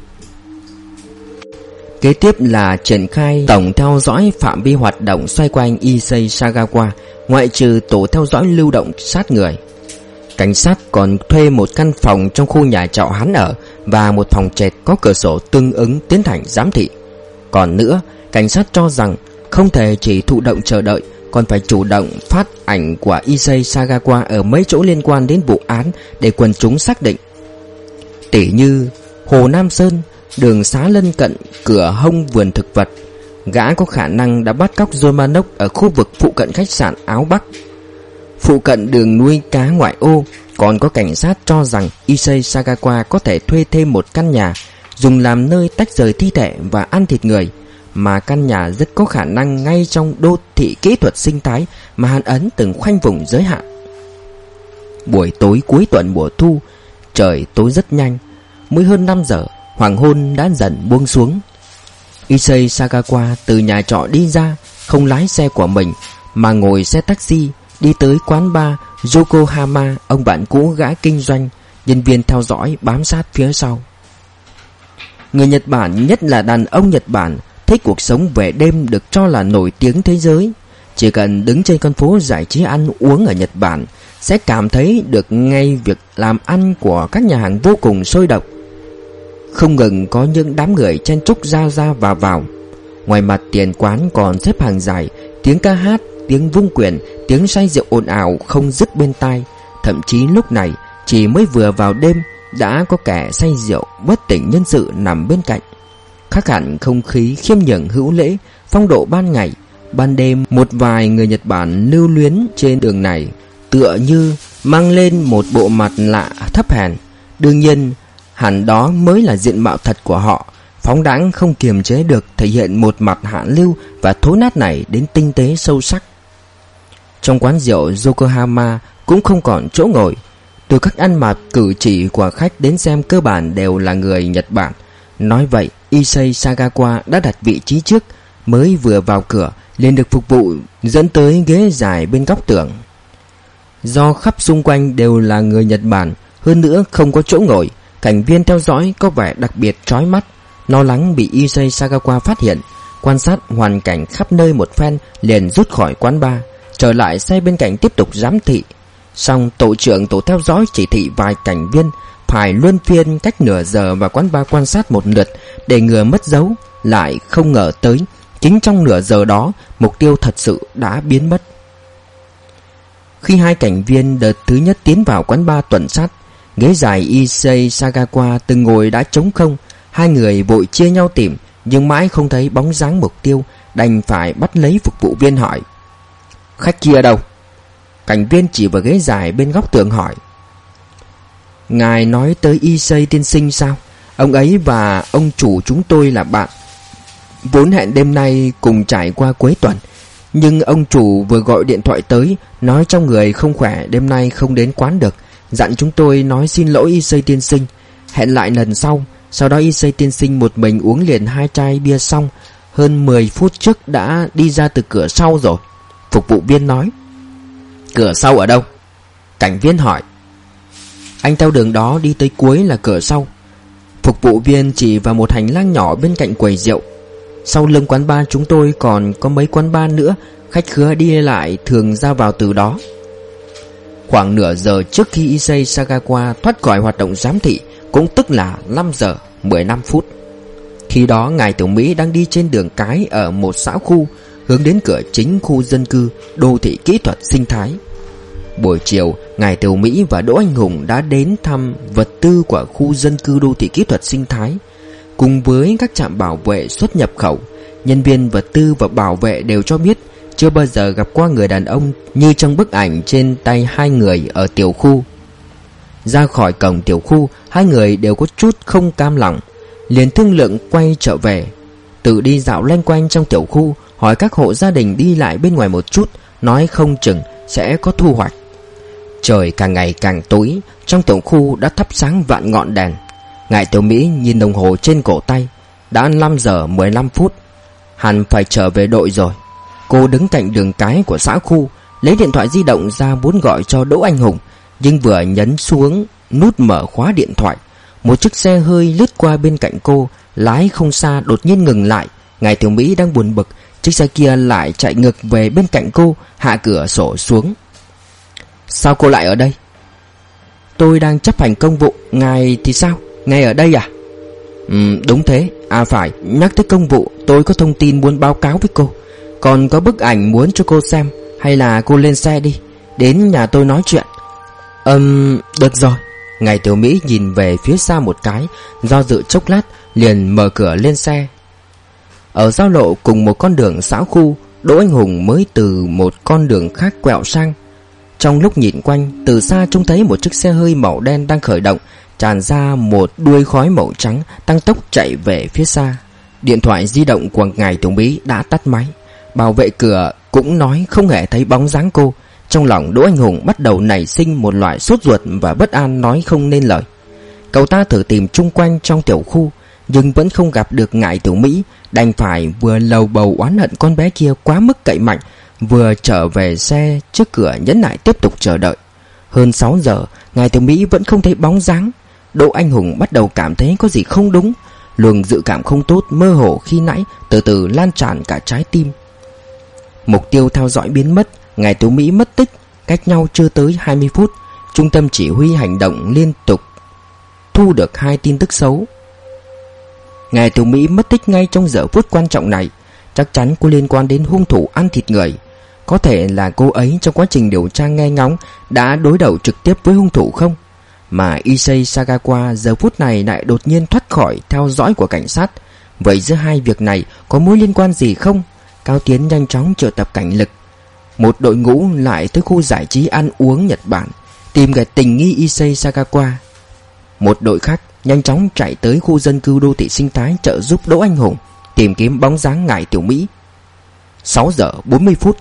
Kế tiếp là triển khai tổng theo dõi phạm vi hoạt động xoay quanh Issei Sagawa, ngoại trừ tổ theo dõi lưu động sát người. Cảnh sát còn thuê một căn phòng trong khu nhà trọ hắn ở và một phòng trệt có cửa sổ tương ứng tiến hành giám thị. Còn nữa, cảnh sát cho rằng không thể chỉ thụ động chờ đợi, còn phải chủ động phát ảnh của Issei Sagawa ở mấy chỗ liên quan đến vụ án để quần chúng xác định. Tỉ như Hồ Nam Sơn, đường xá lân cận cửa hông vườn thực vật, gã có khả năng đã bắt cóc John Manock ở khu vực phụ cận khách sạn Áo Bắc. Phụ cận đường nuôi cá ngoại ô, còn có cảnh sát cho rằng Issei Sagawa có thể thuê thêm một căn nhà dùng làm nơi tách rời thi thể và ăn thịt người, mà căn nhà rất có khả năng ngay trong đô thị kỹ thuật sinh thái mà Hàn Ấn từng khoanh vùng giới hạn. Buổi tối cuối tuần mùa thu, trời tối rất nhanh, mới hơn 5 giờ, hoàng hôn đã dần buông xuống. Issei Sagawa từ nhà trọ đi ra, không lái xe của mình mà ngồi xe taxi đi tới quán bar Yokohama ông bạn cũ gã kinh doanh Nhân viên theo dõi bám sát phía sau. Người Nhật Bản, nhất là đàn ông Nhật Bản, thích cuộc sống về đêm được cho là nổi tiếng thế giới. Chỉ cần đứng trên con phố giải trí ăn uống ở Nhật Bản sẽ cảm thấy được ngay việc làm ăn của các nhà hàng vô cùng sôi động. Không ngừng có những đám người chen chúc ra vào. Ngoài mặt tiền quán còn xếp hàng dài, tiếng ca hát, tiếng vung quyền, tiếng say rượu ồn ào không dứt bên tai. Thậm chí lúc này chỉ mới vừa vào đêm đã có kẻ say rượu bất tỉnh nhân sự nằm bên cạnh. Khác hẳn không khí khiêm nhường hữu lễ, phong độ ban ngày. Ban đêm một vài người Nhật Bản lưu luyến trên đường này, tựa như mang lên một bộ mặt lạ thấp hèn. Đương nhiên hẳn đó mới là diện mạo thật của họ, phóng đãng không kiềm chế được, thể hiện một mặt hạ lưu và thối nát này đến tinh tế sâu sắc. Trong quán rượu Yokohama cũng không còn chỗ ngồi. Từ cách ăn mặc cử chỉ của khách đến xem cơ bản đều là người Nhật Bản. Nói vậy Issei Sagawa đã đặt vị trí trước, mới vừa vào cửa liền được phục vụ dẫn tới ghế dài bên góc tường. Do khắp xung quanh đều là người Nhật Bản, hơn nữa không có chỗ ngồi, cảnh viên theo dõi có vẻ đặc biệt chói mắt. Lo lắng bị Issei Sagawa phát hiện, quan sát hoàn cảnh khắp nơi một phen liền rút khỏi quán bar, trở lại xe bên cạnh tiếp tục giám thị. Song tổ trưởng tổ theo dõi chỉ thị vài cảnh viên phải luân phiên cách nửa giờ vào quán bar quan sát một lượt để ngừa mất dấu. Lại không ngờ tới chính trong nửa giờ đó, mục tiêu thật sự đã biến mất. Khi hai cảnh viên đợt thứ nhất tiến vào quán bar tuần sát, ghế dài Issei Sagawa từng ngồi đã trống không. Hai người vội chia nhau tìm, nhưng mãi không thấy bóng dáng mục tiêu, đành phải bắt lấy phục vụ viên hỏi: "Khách kia đâu?" Cảnh viên chỉ vào ghế dài bên góc tường hỏi: "Ngài nói tới Issei tiên sinh sao? Ông ấy và ông chủ chúng tôi là bạn, vốn hẹn đêm nay cùng trải qua cuối tuần. Nhưng ông chủ vừa gọi điện thoại tới, nói trong người không khỏe, đêm nay không đến quán được, dặn chúng tôi nói xin lỗi Issei tiên sinh, hẹn lại lần sau." Sau đó Issei tiên sinh một mình uống liền 2 chai bia xong, hơn 10 phút trước đã đi ra từ cửa sau rồi, phục vụ viên nói. "Cửa sau ở đâu?" Cảnh viên hỏi. "Anh theo đường đó đi tới cuối là cửa sau." Phục vụ viên chỉ vào một hành lang nhỏ bên cạnh quầy rượu. "Sau lưng quán bar chúng tôi còn có mấy quán bar nữa, khách khứa đi lại thường ra vào từ đó." Khoảng nửa giờ trước khi Issei Sagawa thoát khỏi hoạt động giám thị, cũng tức là 5 giờ 15 phút. Khi đó ngài Tiểu Mỹ đang đi trên đường cái ở một xã khu, hướng đến cửa chính khu dân cư đô thị kỹ thuật sinh thái. Buổi chiều, ngài Tiểu Mỹ và Đỗ Anh Hùng đã đến thăm vật tư của khu dân cư đô thị kỹ thuật sinh thái. Cùng với các trạm bảo vệ xuất nhập khẩu, nhân viên vật tư và bảo vệ đều cho biết chưa bao giờ gặp qua người đàn ông như trong bức ảnh trên tay hai người ở tiểu khu. Ra khỏi cổng tiểu khu, hai người đều có chút không cam lòng, liền thương lượng quay trở về. Tự đi dạo loanh quanh trong tiểu khu, hỏi các hộ gia đình đi lại bên ngoài một chút, nói không chừng sẽ có thu hoạch. Trời càng ngày càng tối, trong tiểu khu đã thắp sáng vạn ngọn đèn. Ngài Tiểu Mỹ nhìn đồng hồ trên cổ tay, đã 5 giờ 15 phút, hẳn phải trở về đội rồi. Cô đứng cạnh đường cái của xã khu, lấy điện thoại di động ra muốn gọi cho Đỗ Anh Hùng, nhưng vừa nhấn xuống nút mở khóa điện thoại, một chiếc xe hơi lướt qua bên cạnh cô, lái không xa đột nhiên ngừng lại. Ngài Tiểu Mỹ đang buồn bực, chiếc xe kia lại chạy ngược về bên cạnh cô, hạ cửa sổ xuống. "Sao cô lại ở đây?" "Tôi đang chấp hành công vụ, ngài thì sao? Ngài ở đây à?" Đúng thế. À phải, nhắc tới công vụ, tôi có thông tin muốn báo cáo với cô. Còn có bức ảnh muốn cho cô xem. Hay là cô lên xe đi, đến nhà tôi nói chuyện." Được rồi." Ngài Tiểu Mỹ nhìn về phía xa một cái, do dự chốc lát liền mở cửa lên xe. Ở giao lộ cùng một con đường xã khu, Đỗ Anh Hùng mới từ một con đường khác quẹo sang. Trong lúc nhìn quanh, từ xa trông thấy một chiếc xe hơi màu đen đang khởi động, tràn ra một đuôi khói màu trắng, tăng tốc chạy về phía xa. Điện thoại di động của ngài Tiểu Mỹ đã tắt máy. Bảo vệ cửa cũng nói không hề thấy bóng dáng cô. Trong lòng Đỗ Anh Hùng bắt đầu nảy sinh một loại sốt ruột và bất an nói không nên lời. Cậu ta thử tìm chung quanh trong tiểu khu, nhưng vẫn không gặp được ngài Tiểu Mỹ, đành phải vừa lầu bầu oán hận con bé kia quá mức cậy mạnh, vừa trở về xe trước cửa nhẫn nại tiếp tục chờ đợi. Hơn 6 giờ, ngài tiểu Mỹ vẫn không thấy bóng dáng. Đỗ Anh Hùng bắt đầu cảm thấy có gì không đúng. Luồng dự cảm không tốt mơ hồ khi nãy từ từ lan tràn cả trái tim. Mục tiêu theo dõi biến mất, ngài tiểu Mỹ mất tích. Cách nhau chưa tới 20 phút, trung tâm chỉ huy hành động liên tục thu được 2 tin tức xấu. Ngài tiểu Mỹ mất tích ngay trong giờ phút quan trọng này, chắc chắn có liên quan đến hung thủ ăn thịt người. Có thể là cô ấy trong quá trình điều tra nghe ngóng đã đối đầu trực tiếp với hung thủ không? Mà Issei Sagawa giờ phút này lại đột nhiên thoát khỏi theo dõi của cảnh sát. Vậy giữa hai việc này có mối liên quan gì không? Cao Tiến nhanh chóng triệu tập cảnh lực. Một đội ngũ lại tới khu giải trí ăn uống Nhật Bản tìm gặp tình nghi Issei Sagawa. Một đội khác nhanh chóng chạy tới khu dân cư đô thị sinh thái trợ giúp Đỗ Anh Hùng tìm kiếm bóng dáng ngài tiểu Mỹ. 6 giờ 40 phút.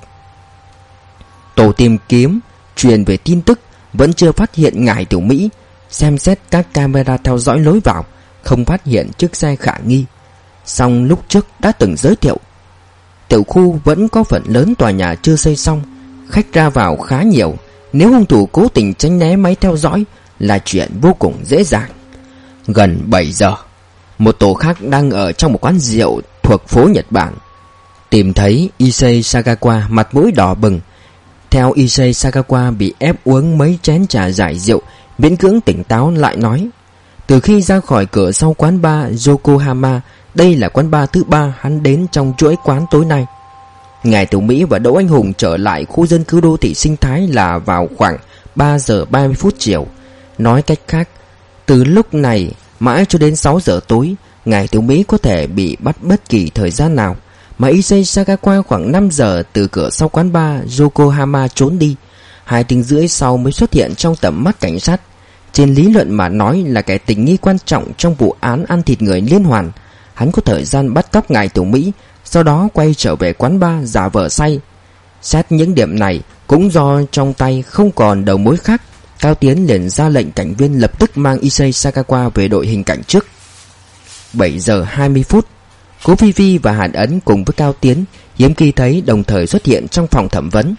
Tổ tìm kiếm truyền về tin tức vẫn chưa phát hiện ngài tiểu Mỹ. Xem xét các camera theo dõi lối vào, không phát hiện chiếc xe khả nghi. Song lúc trước đã từng giới thiệu, tiểu khu vẫn có phần lớn tòa nhà chưa xây xong, khách ra vào khá nhiều. Nếu hung thủ cố tình tránh né máy theo dõi là chuyện vô cùng dễ dàng. Gần 7 giờ, một tổ khác đang ở trong một quán rượu thuộc phố Nhật Bản tìm thấy Issei Sagawa mặt mũi đỏ bừng. Theo Issei Sagawa bị ép uống mấy chén trà giải rượu, miễn cưỡng tỉnh táo lại nói: từ khi ra khỏi cửa sau quán bar Yokohama, đây là quán bar thứ 3 hắn đến trong chuỗi quán tối nay. Ngài tiểu Mỹ và Đỗ Anh Hùng trở lại khu dân cư đô thị sinh thái là vào khoảng 3 giờ 30 phút chiều. Nói cách khác, từ lúc này mãi cho đến 6 giờ tối, ngài tiểu Mỹ có thể bị bắt bất kỳ thời gian nào. Mà Issei Sagawa khoảng 5 giờ từ cửa sau quán bar Yokohama trốn đi. 2 tiếng rưỡi sau mới xuất hiện trong tầm mắt cảnh sát. Trên lý luận mà nói là kẻ tình nghi quan trọng trong vụ án ăn thịt người liên hoàn. Hắn có thời gian bắt cóc ngài tiểu Mỹ, sau đó quay trở về quán bar giả vờ say. Xét những điểm này, cũng do trong tay không còn đầu mối khác, Cao Tiến liền ra lệnh cảnh viên lập tức mang Issei Sagawa về đội hình cảnh trước. 7 giờ 20 phút, Cố Phi Phi và Hàn Ấn cùng với Cao Tiến hiếm khi thấy đồng thời xuất hiện trong phòng thẩm vấn.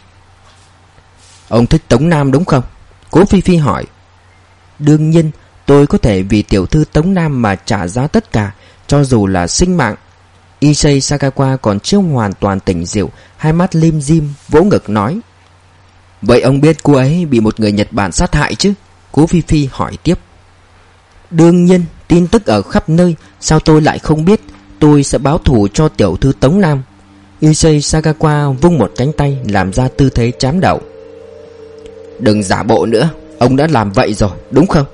Ông thích Tống Nam đúng không? Cố Phi Phi hỏi. Đương nhiên, tôi có thể vì tiểu thư Tống Nam mà trả giá tất cả, cho dù là sinh mạng. Issei Sagawa còn chưa hoàn toàn tỉnh rượu, hai mắt lim dim vỗ ngực nói. Vậy ông biết cô ấy bị một người Nhật Bản sát hại chứ? Cố Phi Phi hỏi tiếp. Đương nhiên, tin tức ở khắp nơi, sao tôi lại không biết? Tôi sẽ báo thù cho tiểu thư Tống Nam. Issei Sagawa vung một cánh tay làm ra tư thế chám đầu. Đừng giả bộ nữa, ông đã làm vậy rồi, đúng không?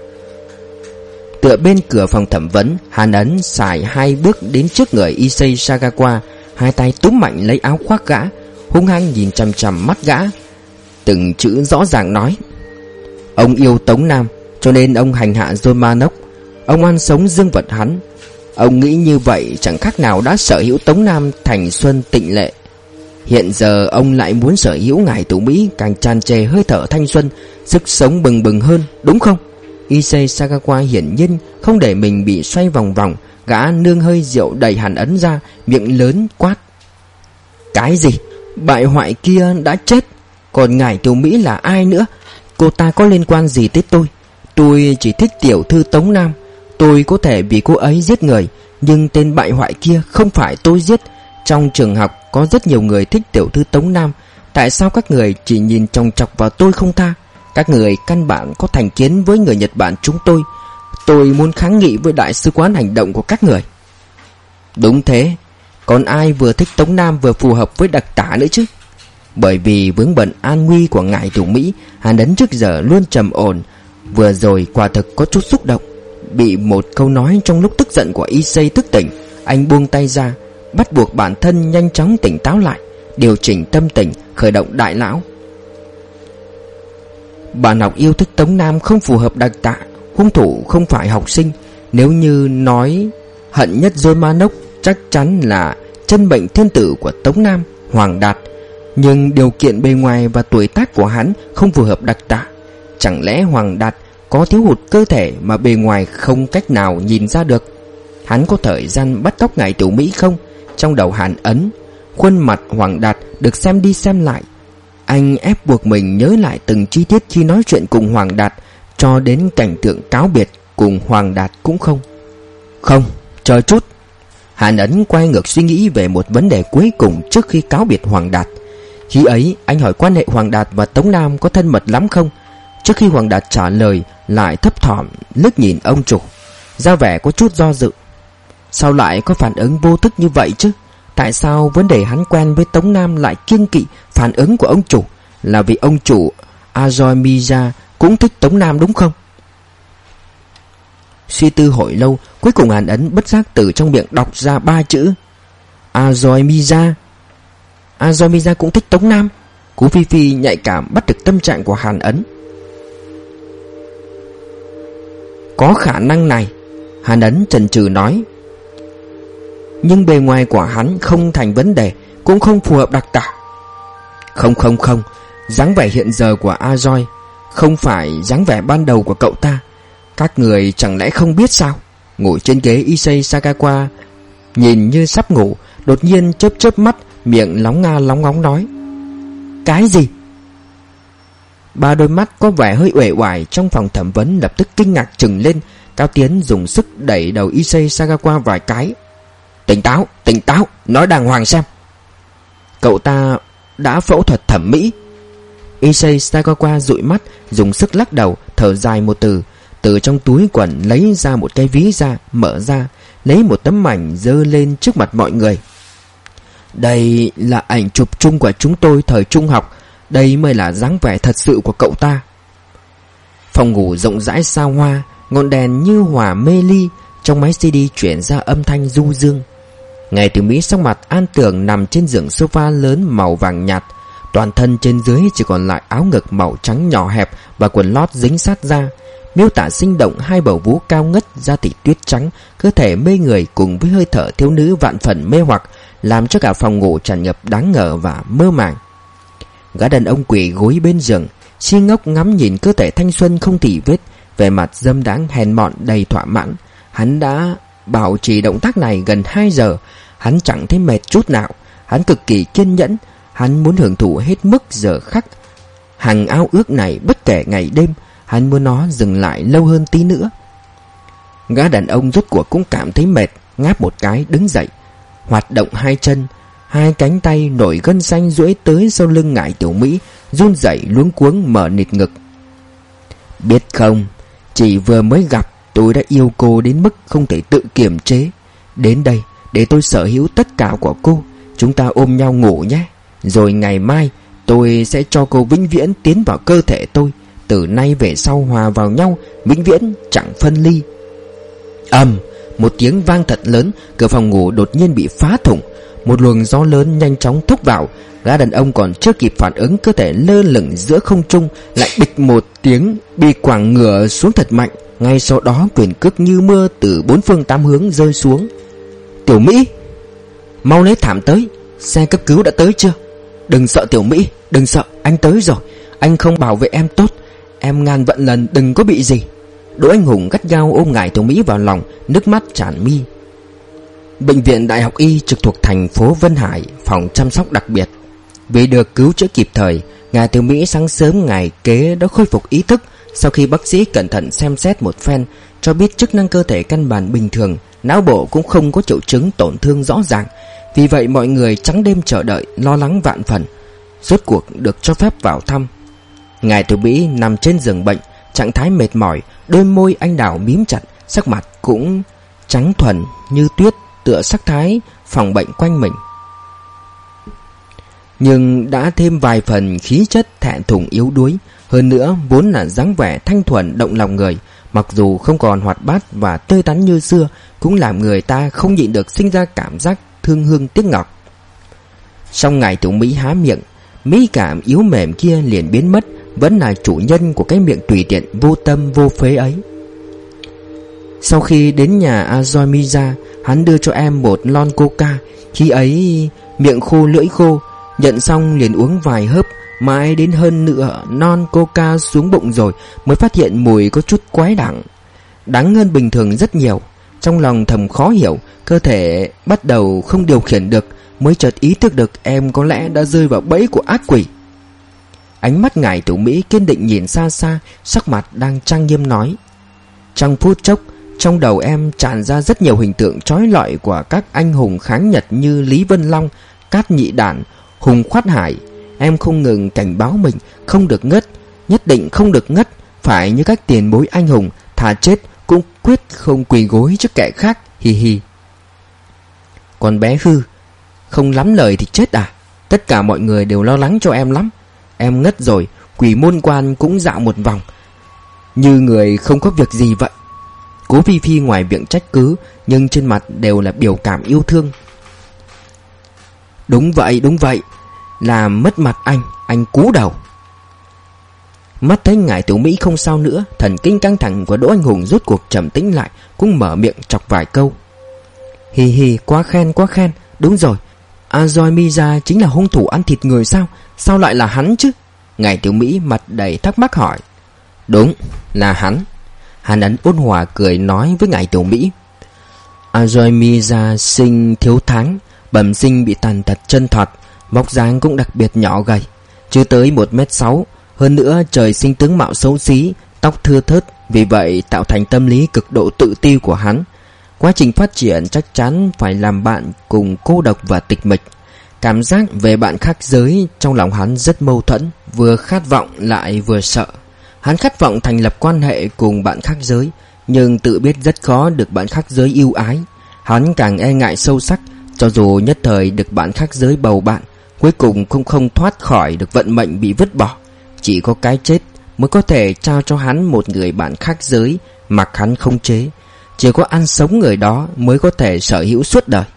Tựa bên cửa phòng thẩm vấn, Hàn Ấn xài 2 bước đến trước người Issei Sagawa, hai tay túm mạnh lấy áo khoác gã, hung hăng nhìn chằm chằm mắt gã, từng chữ rõ ràng nói. Ông yêu Tống Nam, cho nên ông hành hạ Romanov. Ông ăn sống dương vật hắn. Ông nghĩ như vậy chẳng khác nào đã sở hữu Tống Nam thành xuân tịnh lệ. Hiện giờ ông lại muốn sở hữu ngài tiểu Mỹ càng tràn trề hơi thở thanh xuân, sức sống bừng bừng hơn, đúng không? Issei Sagawa hiển nhiên không để mình bị xoay vòng vòng. Gã nương hơi rượu đẩy Hàn Ấn ra, miệng lớn quát. Cái gì? Bại hoại kia đã chết, còn ngài tiểu Mỹ là ai nữa? Cô ta có liên quan gì tới tôi? Tôi chỉ thích tiểu thư Tống Nam. Tôi có thể vì cô ấy giết người, nhưng tên bại hoại kia không phải tôi giết. Trong trường học có rất nhiều người thích tiểu thư Tống Nam. Tại sao các người chỉ nhìn chòng chọc vào tôi không tha? Các người căn bản có thành kiến với người Nhật Bản chúng tôi. Tôi muốn kháng nghị với đại sứ quán hành động của các người. Đúng thế, còn ai vừa thích Tống Nam vừa phù hợp với đặc tả nữa chứ? Bởi vì vướng bận an nguy của ngài tiểu Mỹ, Hàn Ấn trước giờ luôn trầm ổn. Vừa rồi quả thực có chút xúc động, bị một câu nói trong lúc tức giận của Issei thức tỉnh. Anh buông tay ra, bắt buộc bản thân nhanh chóng tỉnh táo lại, điều chỉnh tâm tình, khởi động đại lão. Bạn học yêu thích Tống Nam không phù hợp đặc tả. Hung thủ không phải học sinh. Nếu như nói hận nhất Romanov, chắc chắn là chân bệnh thiên tử của Tống Nam, Hoàng Đạt. Nhưng điều kiện bề ngoài và tuổi tác của hắn không phù hợp đặc tả. Chẳng lẽ Hoàng Đạt có thiếu hụt cơ thể mà bề ngoài không cách nào nhìn ra được? Hắn có thời gian bắt cóc ngài tiểu Mỹ không? Trong đầu Hàn Ấn, khuôn mặt Hoàng Đạt được xem đi xem lại. Anh ép buộc mình nhớ lại từng chi tiết khi nói chuyện cùng Hoàng Đạt, cho đến cảnh tượng cáo biệt cùng Hoàng Đạt cũng không. Không, chờ chút. Hàn Ấn quay ngược suy nghĩ về một vấn đề cuối cùng trước khi cáo biệt Hoàng Đạt. Khi ấy anh hỏi quan hệ Hoàng Đạt và Tống Nam có thân mật lắm không. Trước khi Hoàng Đạt trả lời, lại thấp thỏm liếc nhìn ông chủ, ra vẻ có chút do dự. Sao lại có phản ứng vô thức như vậy chứ? Tại sao vấn đề hắn quen với Tống Nam lại kiêng kỵ phản ứng của ông chủ? Là vì ông chủ Azoy Miza cũng thích Tống Nam đúng không? Suy tư hồi lâu, cuối cùng Hàn Ấn bất giác từ trong miệng đọc ra 3 chữ Azoy Miza. Azoy Miza cũng thích Tống Nam. Cố Phi Phi nhạy cảm bắt được tâm trạng của Hàn Ấn. Có khả năng này, Hàn Ấn chần chừ nói. Nhưng bề ngoài của hắn không thành vấn đề, cũng không phù hợp đặc tả. Không, dáng vẻ hiện giờ của Azoy không phải dáng vẻ ban đầu của cậu ta. Các người chẳng lẽ không biết sao? Ngồi trên ghế Issei Sagawa, nhìn như sắp ngủ, đột nhiên chớp chớp mắt, miệng lóng nga lóng ngóng nói. Cái gì? Ba đôi mắt có vẻ hơi uể oải trong phòng thẩm vấn lập tức kinh ngạc trừng lên. Cao Tiến dùng sức đẩy đầu Issei Sagawa vài cái. Tỉnh táo, nói đàng hoàng xem. Cậu ta đã phẫu thuật thẩm mỹ. Issei Sagawa dụi mắt, dùng sức lắc đầu, thở dài một từ. Từ trong túi quần lấy ra một cái ví da, mở ra, lấy một tấm ảnh giơ lên trước mặt mọi người. Đây là ảnh chụp chung của chúng tôi thời trung học. Đây mới là dáng vẻ thật sự của cậu ta. Phòng ngủ rộng rãi xa hoa, ngọn đèn như hỏa mê ly. Trong máy CD chuyển ra âm thanh du dương. Ngày Từ Mỹ sắc mặt an tường nằm trên giường sofa lớn màu vàng nhạt. Toàn thân trên dưới chỉ còn lại áo ngực màu trắng nhỏ hẹp và quần lót dính sát da, miêu tả sinh động hai bầu vú cao ngất, da thịt tuyết trắng, cơ thể mê người cùng với hơi thở thiếu nữ vạn phần mê hoặc, làm cho cả phòng ngủ tràn ngập đáng ngờ và mơ màng. Gã đàn ông quỳ gối bên giường, si ngốc ngắm nhìn cơ thể thanh xuân không tì vết, vẻ mặt dâm đãng hèn mọn đầy thỏa mãn. Hắn đã bảo trì động tác này gần 2 giờ. Hắn chẳng thấy mệt chút nào. Hắn cực kỳ kiên nhẫn. Hắn muốn hưởng thụ hết mức giờ khắc hằng ao ước này bất kể ngày đêm. Hắn muốn nó dừng lại lâu hơn tí nữa. Gã đàn ông rốt cuộc cũng cảm thấy mệt, ngáp một cái đứng dậy, hoạt động hai chân. Hai cánh tay nổi gân xanh duỗi tới sau lưng Ngải Tiểu Mỹ, run rẩy luống cuống mở nịt ngực. Biết không, chỉ vừa mới gặp tôi đã yêu cô đến mức không thể tự kiềm chế. Đến đây để tôi sở hữu tất cả của cô. Chúng ta ôm nhau ngủ nhé. Rồi ngày mai tôi sẽ cho cô vĩnh viễn tiến vào cơ thể tôi. Từ nay về sau hòa vào nhau, vĩnh viễn chẳng phân ly. Một tiếng vang thật lớn. Cửa phòng ngủ đột nhiên bị phá thủng. Một luồng gió lớn nhanh chóng thốc vào. Gã đàn ông còn chưa kịp phản ứng, cơ thể lơ lửng giữa không trung lại bịch một tiếng bị quẳng ngửa xuống thật mạnh. Ngay sau đó quyền cước như mưa từ 4 phương 8 hướng rơi xuống. Tiểu Mỹ, mau lấy thảm tới. Xe cấp cứu đã tới chưa? Đừng sợ Tiểu Mỹ, đừng sợ, anh tới rồi. Anh không bảo vệ em tốt. Em ngàn vạn lần đừng có bị gì. Đỗ Anh Hùng gắt gao ôm Ngải Tiểu Mỹ vào lòng, nước mắt tràn mi. Bệnh viện Đại học Y trực thuộc thành phố Vân Hải, phòng chăm sóc đặc biệt. Vì được cứu chữa kịp thời, Ngải Tiểu Mỹ sáng sớm ngày kế đã khôi phục ý thức. Sau khi bác sĩ cẩn thận xem xét một phen, cho biết chức năng cơ thể căn bản bình thường, não bộ cũng không có triệu chứng tổn thương rõ ràng. Vì vậy mọi người trắng đêm chờ đợi, lo lắng vạn phần. Rốt cuộc được cho phép vào thăm. Ngải Tiểu Mỹ nằm trên giường bệnh, trạng thái mệt mỏi, đôi môi anh đào mím chặt, sắc mặt cũng trắng thuần như tuyết, tựa sắc thái phòng bệnh quanh mình. Nhưng đã thêm vài phần khí chất thẹn thùng yếu đuối. Hơn nữa vốn là dáng vẻ thanh thuần động lòng người, mặc dù không còn hoạt bát và tươi tắn như xưa, cũng làm người ta không nhịn được sinh ra cảm giác thương hương tiếc ngọc. Song Ngải Tiểu Mỹ há miệng, mỹ cảm yếu mềm kia liền biến mất, vẫn là chủ nhân của cái miệng tùy tiện vô tâm vô phế ấy. Sau khi đến nhà Azoy Miza, hắn đưa cho em một lon coca. Khi ấy miệng khô lưỡi khô, nhận xong liền uống vài hớp, mãi đến hơn nửa non coca xuống bụng rồi mới phát hiện mùi có chút quái đản, đắng hơn bình thường rất nhiều. Trong lòng thầm khó hiểu, cơ thể bắt đầu không điều khiển được, mới chợt ý thức được em có lẽ đã rơi vào bẫy của ác quỷ. Ánh mắt ngài Tiểu Mỹ kiên định nhìn xa xa, sắc mặt đang trang nghiêm nói: trong phút chốc, trong đầu em tràn ra rất nhiều hình tượng chói lọi của các anh hùng kháng Nhật như Lý Vân Long, Cát Nhị Đản, Hùng Khoát Hải. Em không ngừng cảnh báo mình không được ngất, nhất định không được ngất, phải như các tiền bối anh hùng, thà chết cũng quyết không quỳ gối trước kẻ khác. Hi hi. Con bé hư, không lắm lời thì chết à? Tất cả mọi người đều lo lắng cho em lắm. Em ngất rồi, quỷ môn quan cũng dạo một vòng như người không có việc gì vậy. Cố Phi Phi ngoài miệng trách cứ, nhưng trên mặt đều là biểu cảm yêu thương. Đúng vậy, làm mất mặt anh cú đầu. Mắt thấy ngài Tiểu Mỹ không sao nữa, thần kinh căng thẳng của Đỗ Anh Hùng rốt cuộc trầm tĩnh lại, cũng mở miệng chọc vài câu. Hi hi, quá khen. Đúng rồi, Azoy Miza chính là hung thủ ăn thịt người sao? Sao lại là hắn chứ? Ngài Tiểu Mỹ mặt đầy thắc mắc hỏi. Đúng, là hắn. Hàn Ấn ôn hòa cười nói với ngài Tiểu Mỹ. Azoy Miza sinh thiếu tháng, bẩm sinh bị tàn tật chân thọt, vóc dáng cũng đặc biệt nhỏ gầy, chưa tới 1m6. Hơn nữa trời sinh tướng mạo xấu xí, tóc thưa thớt, vì vậy tạo thành tâm lý cực độ tự ti của hắn. Quá trình phát triển chắc chắn phải làm bạn cùng cô độc và tịch mịch. Cảm giác về bạn khác giới trong lòng hắn rất mâu thuẫn, vừa khát vọng lại vừa sợ. Hắn khát vọng thành lập quan hệ cùng bạn khác giới, nhưng tự biết rất khó được bạn khác giới yêu ái. Hắn càng e ngại sâu sắc, cho dù nhất thời được bạn khác giới bầu bạn, cuối cùng cũng không thoát khỏi được vận mệnh bị vứt bỏ. Chỉ có cái chết mới có thể trao cho hắn một người bạn khác giới mặc hắn không chế. Chỉ có ăn sống người đó mới có thể sở hữu suốt đời.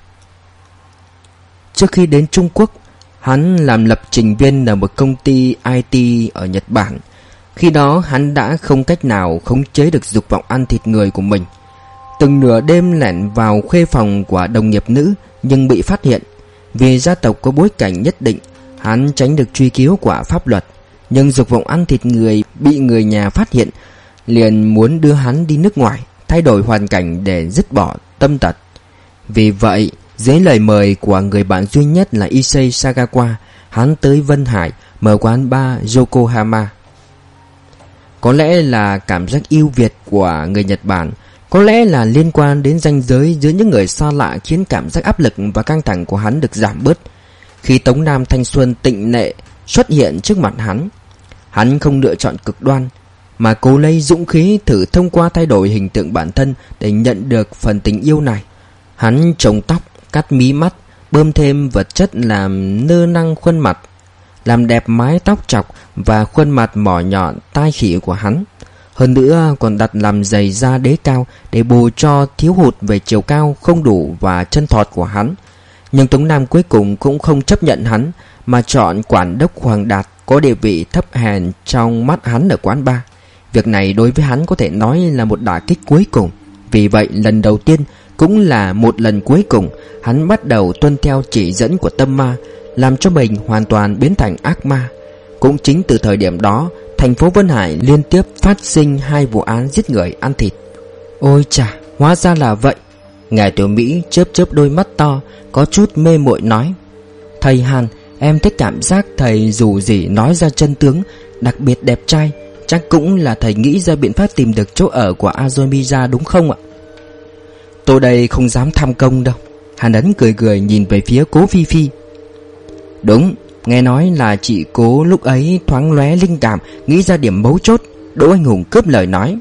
Trước khi đến Trung Quốc, hắn làm lập trình viên ở một công ty IT ở Nhật Bản. Khi đó hắn đã không cách nào khống chế được dục vọng ăn thịt người của mình. Từng nửa đêm lẻn vào khuê phòng của đồng nghiệp nữ, nhưng bị phát hiện. Vì gia tộc có bối cảnh nhất định, hắn tránh được truy cứu của pháp luật. Nhưng dục vọng ăn thịt người bị người nhà phát hiện, liền muốn đưa hắn đi nước ngoài, thay đổi hoàn cảnh để dứt bỏ tâm tật. Vì vậy, dưới lời mời của người bạn duy nhất là Issei Sagawa, hắn tới Vân Hải mở quán bar Yokohama. Có lẽ là cảm giác yêu Việt của người Nhật Bản, có lẽ là liên quan đến ranh giới giữa những người xa lạ, khiến cảm giác áp lực và căng thẳng của hắn được giảm bớt. Khi Tống Nam thanh xuân tịnh nệ xuất hiện trước mặt hắn không lựa chọn cực đoan, mà cố lấy dũng khí thử thông qua thay đổi hình tượng bản thân để nhận được phần tình yêu này. Hắn trồng tóc, cắt mí mắt, bơm thêm vật chất làm nơ năng khuôn mặt, làm đẹp mái tóc chọc và khuôn mặt mỏ nhọn tai khỉ của hắn. Hơn nữa còn đặt làm giày da đế cao để bù cho thiếu hụt về chiều cao không đủ và chân thọt của hắn. Nhưng Tống Nam cuối cùng cũng không chấp nhận hắn, mà chọn quản đốc Hoàng Đạt có địa vị thấp hèn trong mắt hắn ở quán bar. Việc này đối với hắn có thể nói là một đả kích cuối cùng. Vì vậy lần đầu tiên, cũng là một lần cuối cùng, hắn bắt đầu tuân theo chỉ dẫn của tâm ma, làm cho mình hoàn toàn biến thành ác ma. Cũng chính từ thời điểm đó, thành phố Vân Hải liên tiếp phát sinh 2 vụ án giết người ăn thịt. Ôi chà, hóa ra là vậy. Ngài Tiểu Mỹ chớp chớp đôi mắt to, có chút mê muội nói. Thầy Hàn, em thích cảm giác thầy dù gì nói ra chân tướng, đặc biệt đẹp trai. Chắc cũng là thầy nghĩ ra biện pháp tìm được chỗ ở của Azoy Miza đúng không ạ? Tôi đây không dám tham công đâu. Hàn Ấn cười cười nhìn về phía Cố Phi Phi. Đúng, nghe nói là chị Cố lúc ấy thoáng lóe linh cảm, nghĩ ra điểm mấu chốt. Đỗ Anh Hùng cướp lời nói.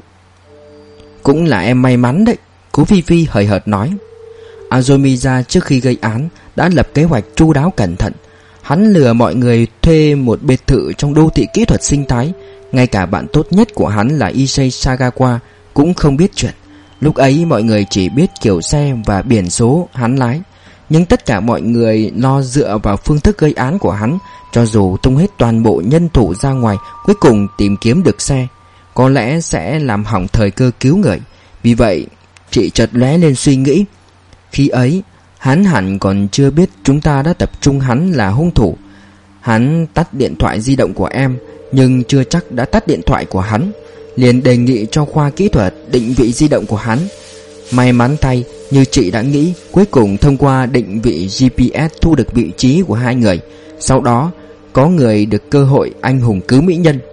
Cũng là em may mắn đấy, Cố Phi Phi hời hợt nói. Azoy Miza trước khi gây án đã lập kế hoạch chu đáo cẩn thận. Hắn lừa mọi người thuê một biệt thự trong đô thị kỹ thuật sinh thái. Ngay cả bạn tốt nhất của hắn là Issei Sagawa cũng không biết chuyện. Lúc ấy mọi người chỉ biết kiểu xe và biển số hắn lái. Nhưng tất cả mọi người lo dựa vào phương thức gây án của hắn. Cho dù tung hết toàn bộ nhân thủ ra ngoài, cuối cùng tìm kiếm được xe, có lẽ sẽ làm hỏng thời cơ cứu người. Vì vậy chị chợt lóe lên suy nghĩ. Khi ấy hắn hẳn còn chưa biết chúng ta đã tập trung hắn là hung thủ. Hắn tắt điện thoại di động của em, nhưng chưa chắc đã tắt điện thoại của hắn. Liền đề nghị cho khoa kỹ thuật định vị di động của hắn. May mắn thay, như chị đã nghĩ, cuối cùng thông qua định vị GPS thu được vị trí của 2 người. Sau đó có người được cơ hội anh hùng cứu mỹ nhân.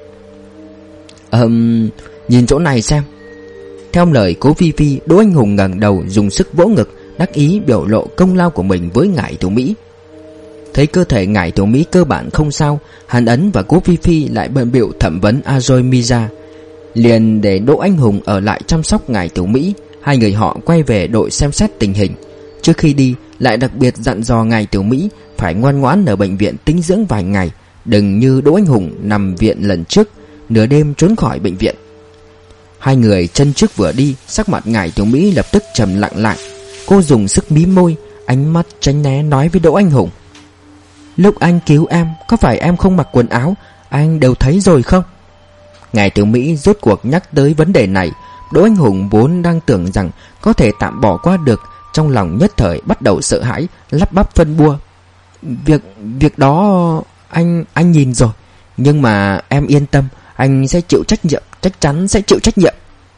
Nhìn chỗ này xem. Theo lời Cố Phi Phi, Đỗ Anh Hùng ngẩng đầu dùng sức vỗ ngực, đắc ý biểu lộ công lao của mình với Ngải Tiểu Mỹ. Thấy cơ thể Ngải Tiểu Mỹ cơ bản không sao, Hàn Ấn và Cố Phi Phi lại bận bịu thẩm vấn Ajoy Miza, liền để Đỗ Anh Hùng ở lại chăm sóc Ngải Tiểu Mỹ. Hai người họ quay về đội xem xét tình hình. Trước khi đi lại đặc biệt dặn dò Ngải Tiểu Mỹ phải ngoan ngoãn ở bệnh viện tĩnh dưỡng vài ngày, đừng như Đỗ Anh Hùng nằm viện lần trước, nửa đêm trốn khỏi bệnh viện. Hai người chân trước vừa đi, sắc mặt Ngải Tiểu Mỹ lập tức trầm lặng lại. Cô dùng sức mím môi, ánh mắt tránh né nói với Đỗ Anh Hùng: "Lúc anh cứu em, có phải em không mặc quần áo, anh đều thấy rồi không?" Ngải Tiểu Mỹ rốt cuộc nhắc tới vấn đề này. Đỗ Anh Hùng vốn đang tưởng rằng có thể tạm bỏ qua được, trong lòng nhất thời bắt đầu sợ hãi, lắp bắp phân bua: Việc đó anh nhìn rồi, nhưng mà em yên tâm, anh sẽ chịu trách nhiệm, chắc chắn sẽ chịu trách nhiệm."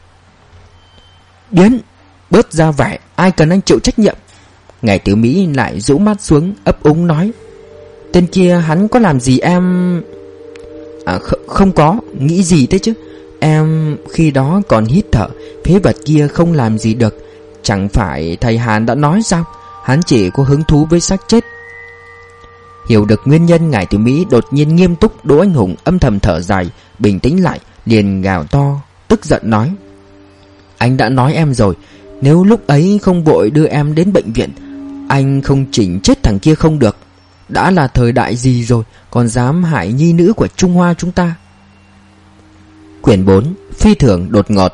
"Điến, bớt ra vẻ, ai cần anh chịu trách nhiệm." Ngải Tiểu Mỹ lại rũ mắt xuống, ấp úng nói: "Tên kia hắn có làm gì em?" Không có, nghĩ gì thế chứ? Em khi đó còn hít thở, phế vật kia không làm gì được. Chẳng phải thầy Hàn đã nói sao, hắn chỉ có hứng thú với xác chết." Hiểu được nguyên nhân, Ngải Tiểu Mỹ đột nhiên nghiêm túc. Đỗ Anh Hùng âm thầm thở dài, bình tĩnh lại, liền gào to, tức giận nói: "Anh đã nói em rồi, nếu lúc ấy không vội đưa em đến bệnh viện, anh không chỉnh chết thằng kia không được. Đã là thời đại gì rồi, còn dám hại nhi nữ của Trung Hoa chúng ta." Quyển 4, Phi thường đột ngột.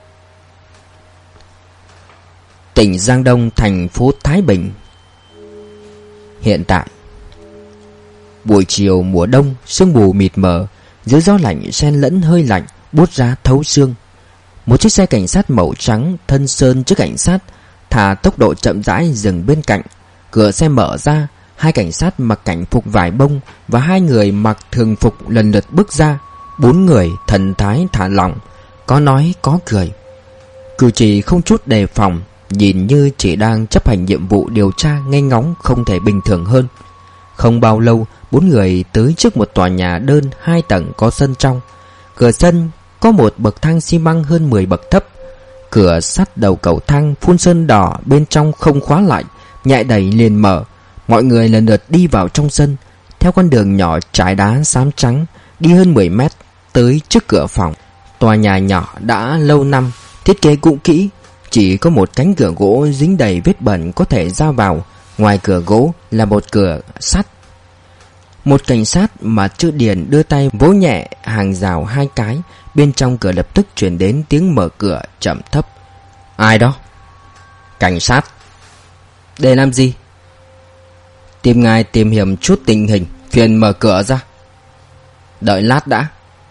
Tỉnh Giang Đông, thành phố Thái Bình. Hiện tại buổi chiều mùa đông, sương mù mịt mờ, dưới gió lạnh xen lẫn hơi lạnh buốt ra thấu xương. Một chiếc xe cảnh sát màu trắng thân sơn trước cảnh sát thả tốc độ chậm rãi dừng bên cạnh. Cửa xe mở ra, hai cảnh sát mặc cảnh phục vải bông và hai người mặc thường phục lần lượt bước ra. Bốn người thần thái thả lỏng, có nói có cười, cử chỉ không chút đề phòng, nhìn như chỉ đang chấp hành nhiệm vụ điều tra nghe ngóng không thể bình thường hơn. Không bao lâu, bốn người tới trước một tòa nhà đơn 2 tầng có sân trong. Cửa sân có một bậc thang xi măng hơn 10 bậc thấp. Cửa sắt đầu cầu thang phun sơn đỏ, bên trong không khóa lại, nhẹ đẩy liền mở. Mọi người lần lượt đi vào trong sân, theo con đường nhỏ trải đá xám trắng, đi hơn 10 mét tới trước cửa phòng. Tòa nhà nhỏ đã lâu năm, thiết kế cũ kỹ, chỉ có một cánh cửa gỗ dính đầy vết bẩn có thể ra vào. Ngoài cửa gỗ là một cửa sắt. Một cảnh sát mà chữ Điền đưa tay vỗ nhẹ hàng rào 2 cái, bên trong cửa lập tức truyền đến tiếng mở cửa chậm thấp. "Ai đó?" "Cảnh sát." "Để làm gì?" "Tìm ngài tìm hiểu chút tình hình, phiền mở cửa ra." "Đợi lát đã."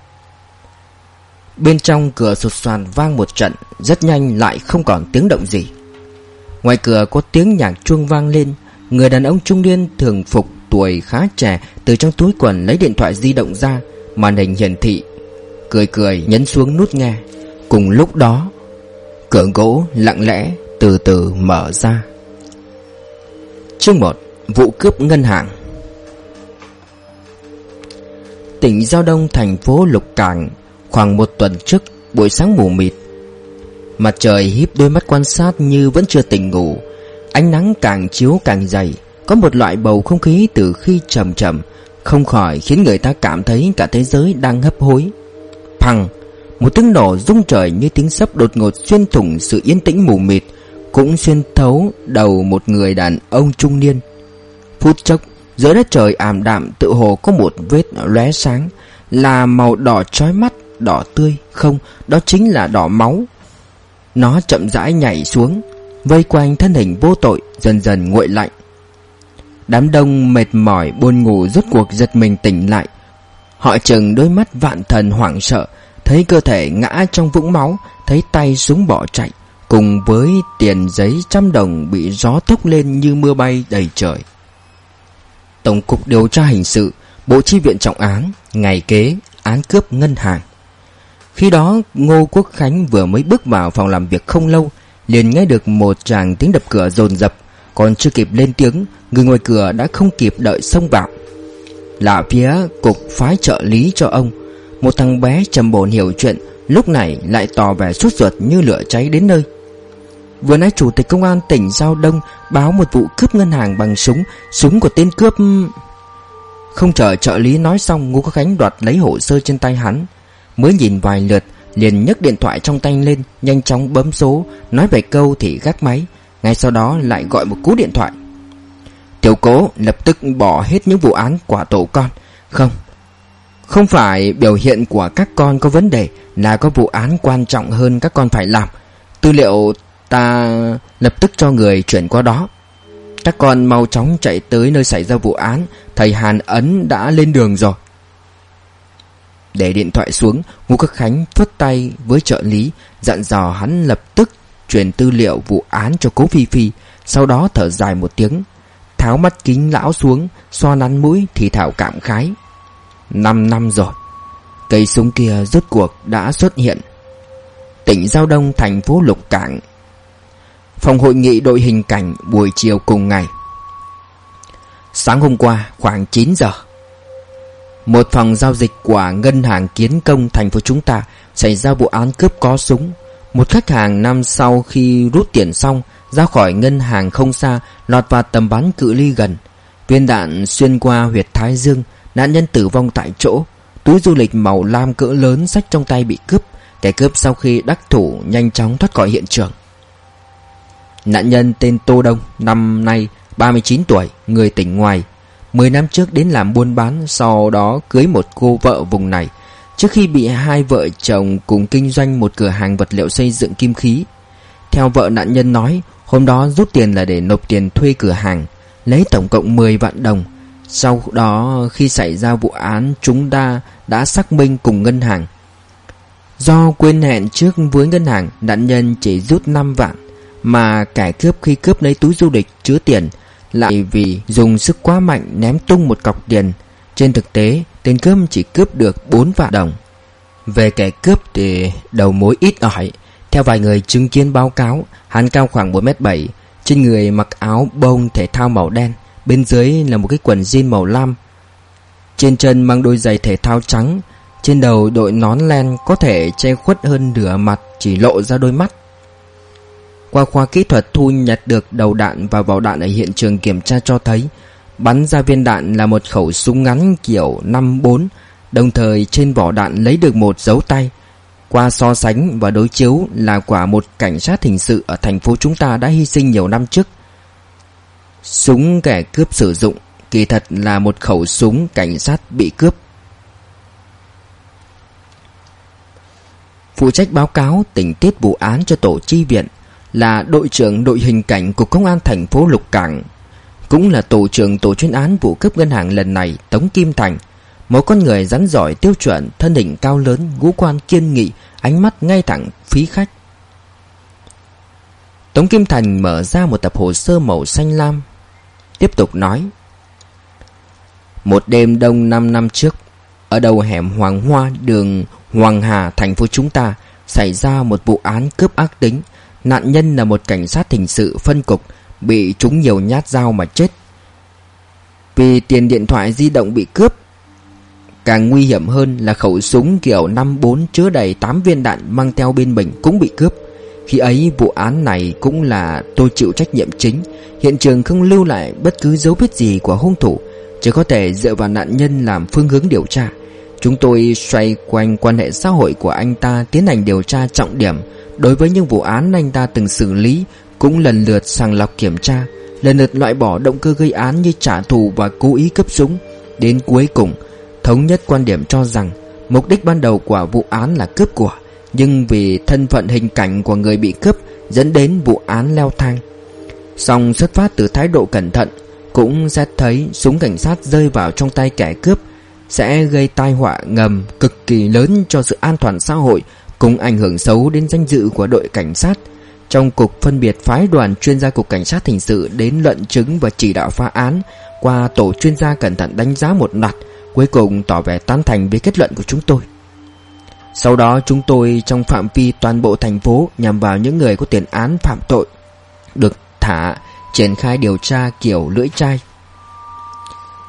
Bên trong cửa sột soạt vang một trận, rất nhanh lại không còn tiếng động gì. Ngoài cửa có tiếng nhạc chuông vang lên. Người đàn ông trung niên thường phục tuổi khá trẻ từ trong túi quần lấy điện thoại di động ra, màn hình hiển thị, cười nhấn xuống nút nghe. Cùng lúc đó, cửa gỗ lặng lẽ từ từ mở ra. Chương 1. Vụ cướp ngân hàng. Tỉnh Giao Đông, thành phố Lục Cảng. Khoảng 1 tuần trước, buổi sáng mù mịt, mặt trời híp đôi mắt quan sát như vẫn chưa tỉnh ngủ. Ánh nắng càng chiếu càng dày, có một loại bầu không khí từ khi trầm trầm, không khỏi khiến người ta cảm thấy cả thế giới đang hấp hối. Phằng, một tiếng nổ rung trời như tiếng sấm đột ngột xuyên thủng sự yên tĩnh mù mịt, cũng xuyên thấu đầu một người đàn ông trung niên. Phút chốc, dưới đất trời ảm đạm tựa hồ có một vết lóe sáng, là màu đỏ chói mắt, đỏ tươi, không, đó chính là đỏ máu. Nó chậm rãi nhảy xuống, vây quanh thân hình vô tội, dần dần nguội lạnh. Đám đông mệt mỏi buồn ngủ rốt cuộc giật mình tỉnh lại. Họ chừng đôi mắt vạn thần hoảng sợ, thấy cơ thể ngã trong vũng máu, thấy tay súng bỏ chạy, cùng với tiền giấy 100 đồng bị gió thốc lên như mưa bay đầy trời. Tổng cục điều tra hình sự, Bộ Chi viện trọng án, ngày kế án cướp ngân hàng. Khi đó Ngô Quốc Khánh vừa mới bước vào phòng làm việc không lâu, liền nghe được một tràng tiếng đập cửa dồn dập. Còn chưa kịp lên tiếng, người ngoài cửa đã không kịp đợi xông vào. là phía cục phái trợ lý cho ông. Một thằng bé trầm bổn hiểu chuyện lúc này lại tỏ vẻ sốt ruột như lửa cháy đến nơi. Vừa nãy chủ tịch công an tỉnh Giao Đông báo một vụ cướp ngân hàng bằng súng của tên cướp. Không chờ trợ lý nói xong, Ngô Quốc Khánh đoạt lấy hồ sơ trên tay hắn. Mới nhìn vài lượt liền nhấc điện thoại trong tay lên, nhanh chóng bấm số, nói vài câu thì gác máy. Ngay sau đó lại gọi một cú điện thoại. Tiểu Cố, lập tức bỏ hết những vụ án của tổ con. Không phải biểu hiện của các con có vấn đề, là có vụ án quan trọng hơn các con phải làm. Tư liệu ta lập tức cho người chuyển qua đó. Các con mau chóng chạy tới nơi xảy ra vụ án, thầy Hàn Ấn đã lên đường rồi. Để điện thoại xuống, Ngô Quốc Khánh phất tay với trợ lý, dặn dò hắn lập tức truyền tư liệu vụ án cho Cố Phi Phi. Sau đó thở dài một tiếng, tháo mắt kính lão xuống, xoa nắn mũi thì thảo cảm khái. 5 năm rồi, cây súng kia rốt cuộc đã xuất hiện. Tỉnh Giao Đông, thành phố Lục Cảng. Phòng hội nghị đội hình cảnh buổi chiều cùng ngày. Sáng hôm qua khoảng 9 giờ, một phòng giao dịch của ngân hàng Kiến Công thành phố chúng ta xảy ra vụ án cướp có súng. Một khách hàng năm sau khi rút tiền xong ra khỏi ngân hàng không xa, lọt vào tầm bắn cự ly gần. Viên đạn xuyên qua huyệt thái dương, nạn nhân tử vong tại chỗ. Túi du lịch màu lam cỡ lớn xách trong tay bị cướp. Kẻ cướp sau khi đắc thủ nhanh chóng thoát khỏi hiện trường. Nạn nhân tên Tô Đông, năm nay 39 tuổi, người tỉnh ngoài. 10 năm trước đến làm buôn bán, sau đó cưới một cô vợ vùng này. Trước khi bị hai vợ chồng cùng kinh doanh một cửa hàng vật liệu xây dựng kim khí. Theo vợ nạn nhân nói, hôm đó rút tiền là để nộp tiền thuê cửa hàng, lấy tổng cộng 10 vạn đồng. Sau đó khi xảy ra vụ án, chúng ta đã xác minh cùng ngân hàng. Do quên hẹn trước với ngân hàng, nạn nhân chỉ rút 5 vạn. Mà kẻ cướp khi cướp lấy túi du lịch chứa tiền lại vì dùng sức quá mạnh ném tung một cọc tiền. Trên thực tế, tên cướp chỉ cướp được 4 vạn đồng. Về kẻ cướp thì đầu mối ít ỏi. Theo vài người chứng kiến báo cáo, hắn cao khoảng 1m7, trên người mặc áo bông thể thao màu đen, bên dưới là một cái quần jean màu lam, trên chân mang đôi giày thể thao trắng, trên đầu đội nón len có thể che khuất hơn nửa mặt, chỉ lộ ra đôi mắt. Qua khoa kỹ thuật thu nhặt được đầu đạn và vỏ đạn ở hiện trường kiểm tra cho thấy bắn ra viên đạn là một khẩu súng ngắn kiểu 5-4, đồng thời trên vỏ đạn lấy được một dấu tay. Qua so sánh và đối chiếu là quả một cảnh sát hình sự ở thành phố chúng ta đã hy sinh nhiều năm trước. Súng kẻ cướp sử dụng kỳ thật là một khẩu súng cảnh sát bị cướp. Phụ trách báo cáo tình tiết vụ án cho tổ chi viện là đội trưởng đội hình cảnh của công an thành phố Lục Cảng, cũng là tổ trưởng tổ chuyên án vụ cướp ngân hàng lần này, Tống Kim Thành. Một con người rắn giỏi tiêu chuẩn, thân hình cao lớn, ngũ quan kiên nghị, ánh mắt ngay thẳng phí khách. Tống Kim Thành mở ra một tập hồ sơ màu xanh lam, tiếp tục nói. Một đêm đông 5 năm trước, ở đầu hẻm Hoàng Hoa, đường Hoàng Hà, thành phố chúng ta xảy ra một vụ án cướp ác tính. Nạn nhân là một cảnh sát hình sự phân cục, bị trúng nhiều nhát dao mà chết. Vì tiền điện thoại di động bị cướp. Càng nguy hiểm hơn là khẩu súng kiểu 5-4 chứa đầy 8 viên đạn mang theo bên mình cũng bị cướp. Khi ấy vụ án này cũng là tôi chịu trách nhiệm chính. Hiện trường không lưu lại bất cứ dấu vết gì của hung thủ, chỉ có thể dựa vào nạn nhân làm phương hướng điều tra. Chúng tôi xoay quanh quan hệ xã hội của anh ta tiến hành điều tra trọng điểm. Đối với những vụ án anh ta từng xử lý, cũng lần lượt sàng lọc kiểm tra, lần lượt loại bỏ động cơ gây án như trả thù và cố ý cướp súng. Đến cuối cùng thống nhất quan điểm cho rằng mục đích ban đầu của vụ án là cướp của, nhưng vì thân phận hình cảnh của người bị cướp dẫn đến vụ án leo thang. Song xuất phát từ thái độ cẩn thận, cũng sẽ thấy súng cảnh sát rơi vào trong tay kẻ cướp sẽ gây tai họa ngầm cực kỳ lớn cho sự an toàn xã hội, cùng ảnh hưởng xấu đến danh dự của đội cảnh sát. Trong cục phân biệt phái đoàn chuyên gia cục cảnh sát hình sự đến luận chứng và chỉ đạo phá án. Qua tổ chuyên gia cẩn thận đánh giá một loạt, cuối cùng tỏ vẻ tán thành với kết luận của chúng tôi. Sau đó chúng tôi trong phạm vi toàn bộ thành phố nhằm vào những người có tiền án phạm tội được thả, triển khai điều tra kiểu lưỡi chai.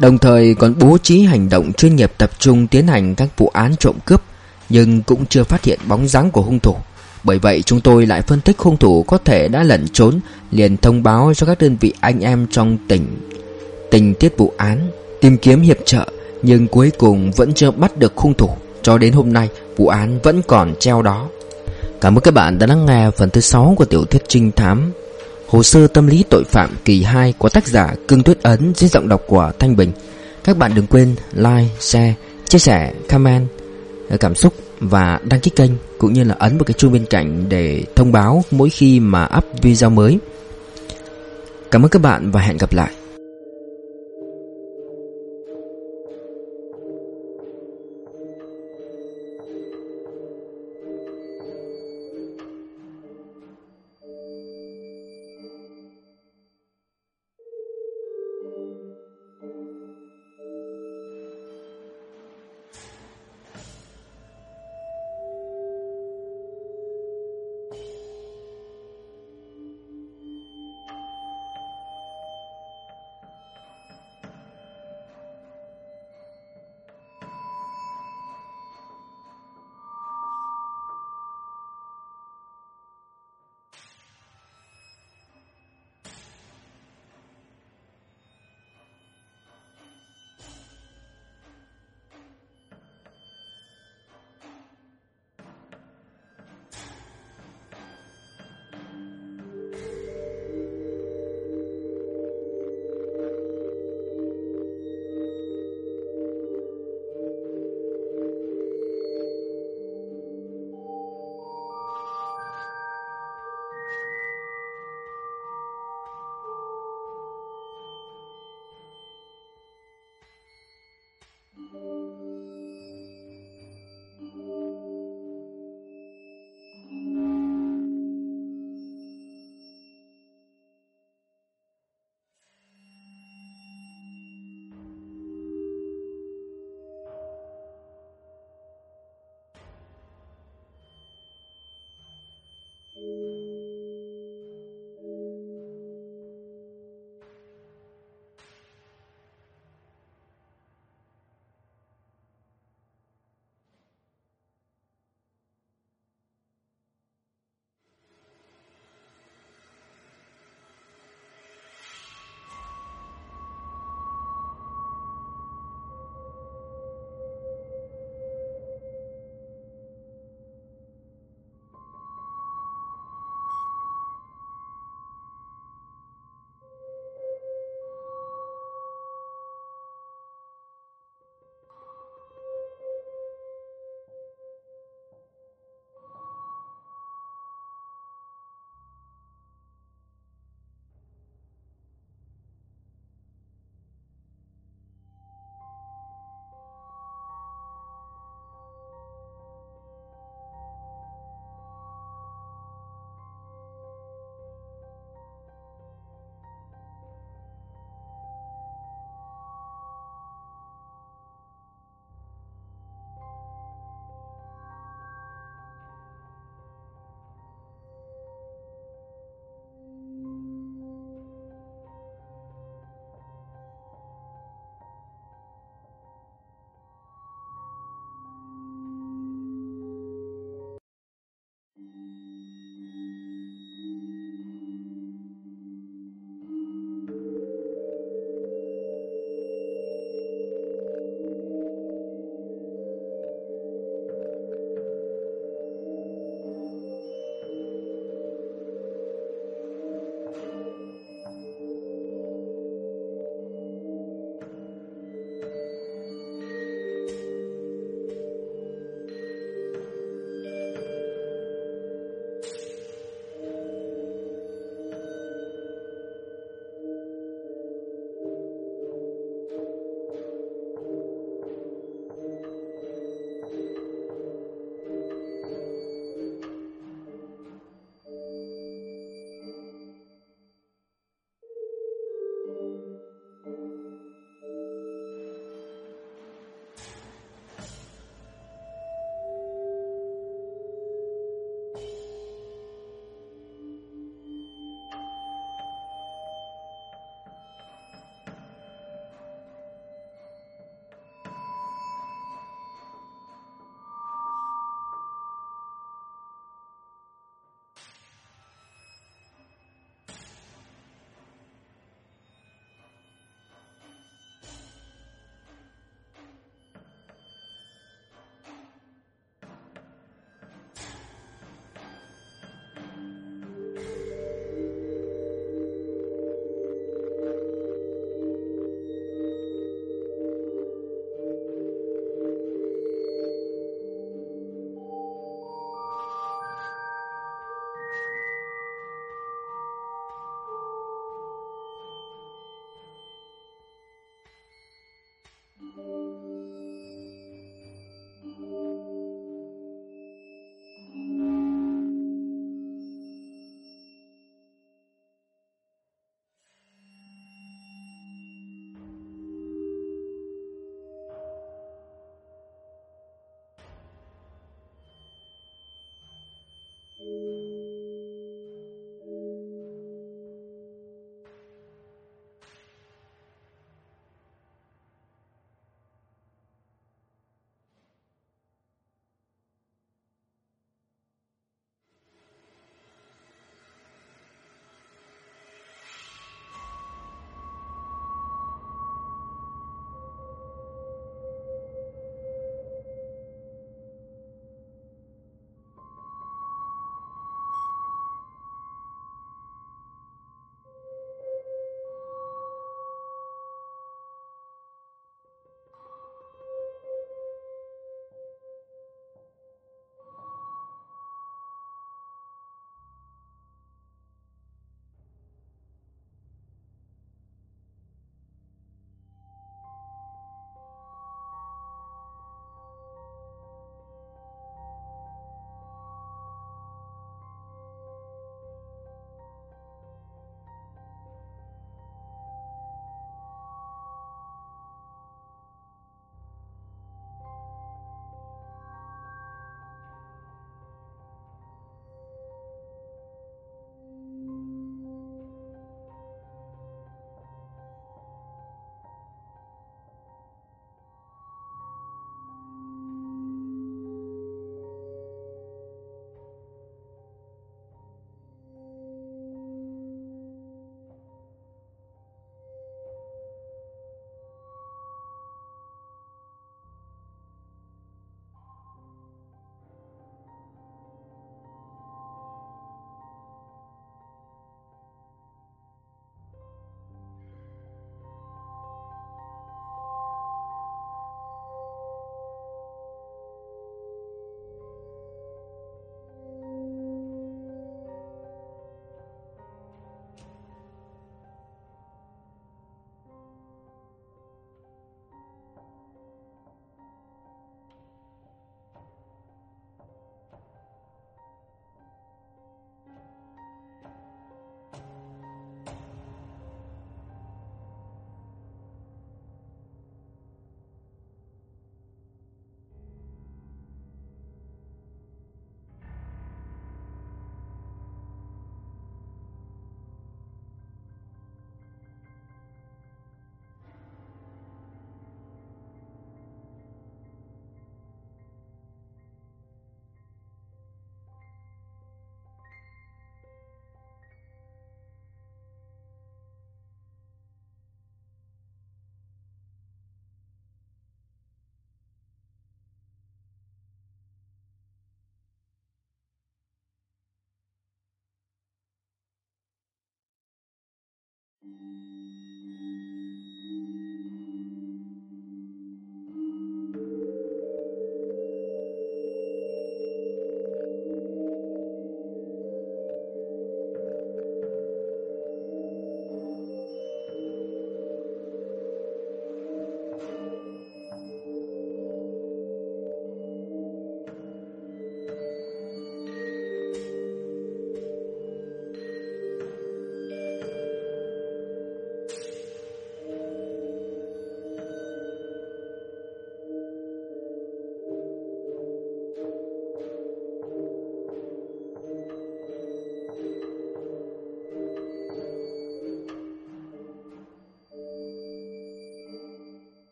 đồng thời còn bố trí hành động chuyên nghiệp tập trung tiến hành các vụ án trộm cướp, nhưng cũng chưa phát hiện bóng dáng của hung thủ. Bởi vậy chúng tôi lại phân tích hung thủ có thể đã lẩn trốn, liền thông báo cho các đơn vị anh em trong tỉnh tình tiết vụ án, tìm kiếm hiệp trợ, nhưng cuối cùng vẫn chưa bắt được hung thủ. Cho đến hôm nay vụ án vẫn còn treo đó. Cảm ơn các bạn đã lắng nghe phần thứ 6 của tiểu thuyết trinh thám Hồ sơ tâm lý tội phạm kỳ 2 của tác giả Cương Tuyết Ấn dưới giọng đọc của Thanh Bình. Các bạn đừng quên like, share, chia sẻ, comment cảm xúc và đăng ký kênh, cũng như là ấn vào cái chuông bên cạnh để thông báo mỗi khi mà up video mới. Cảm ơn các bạn và hẹn gặp lại.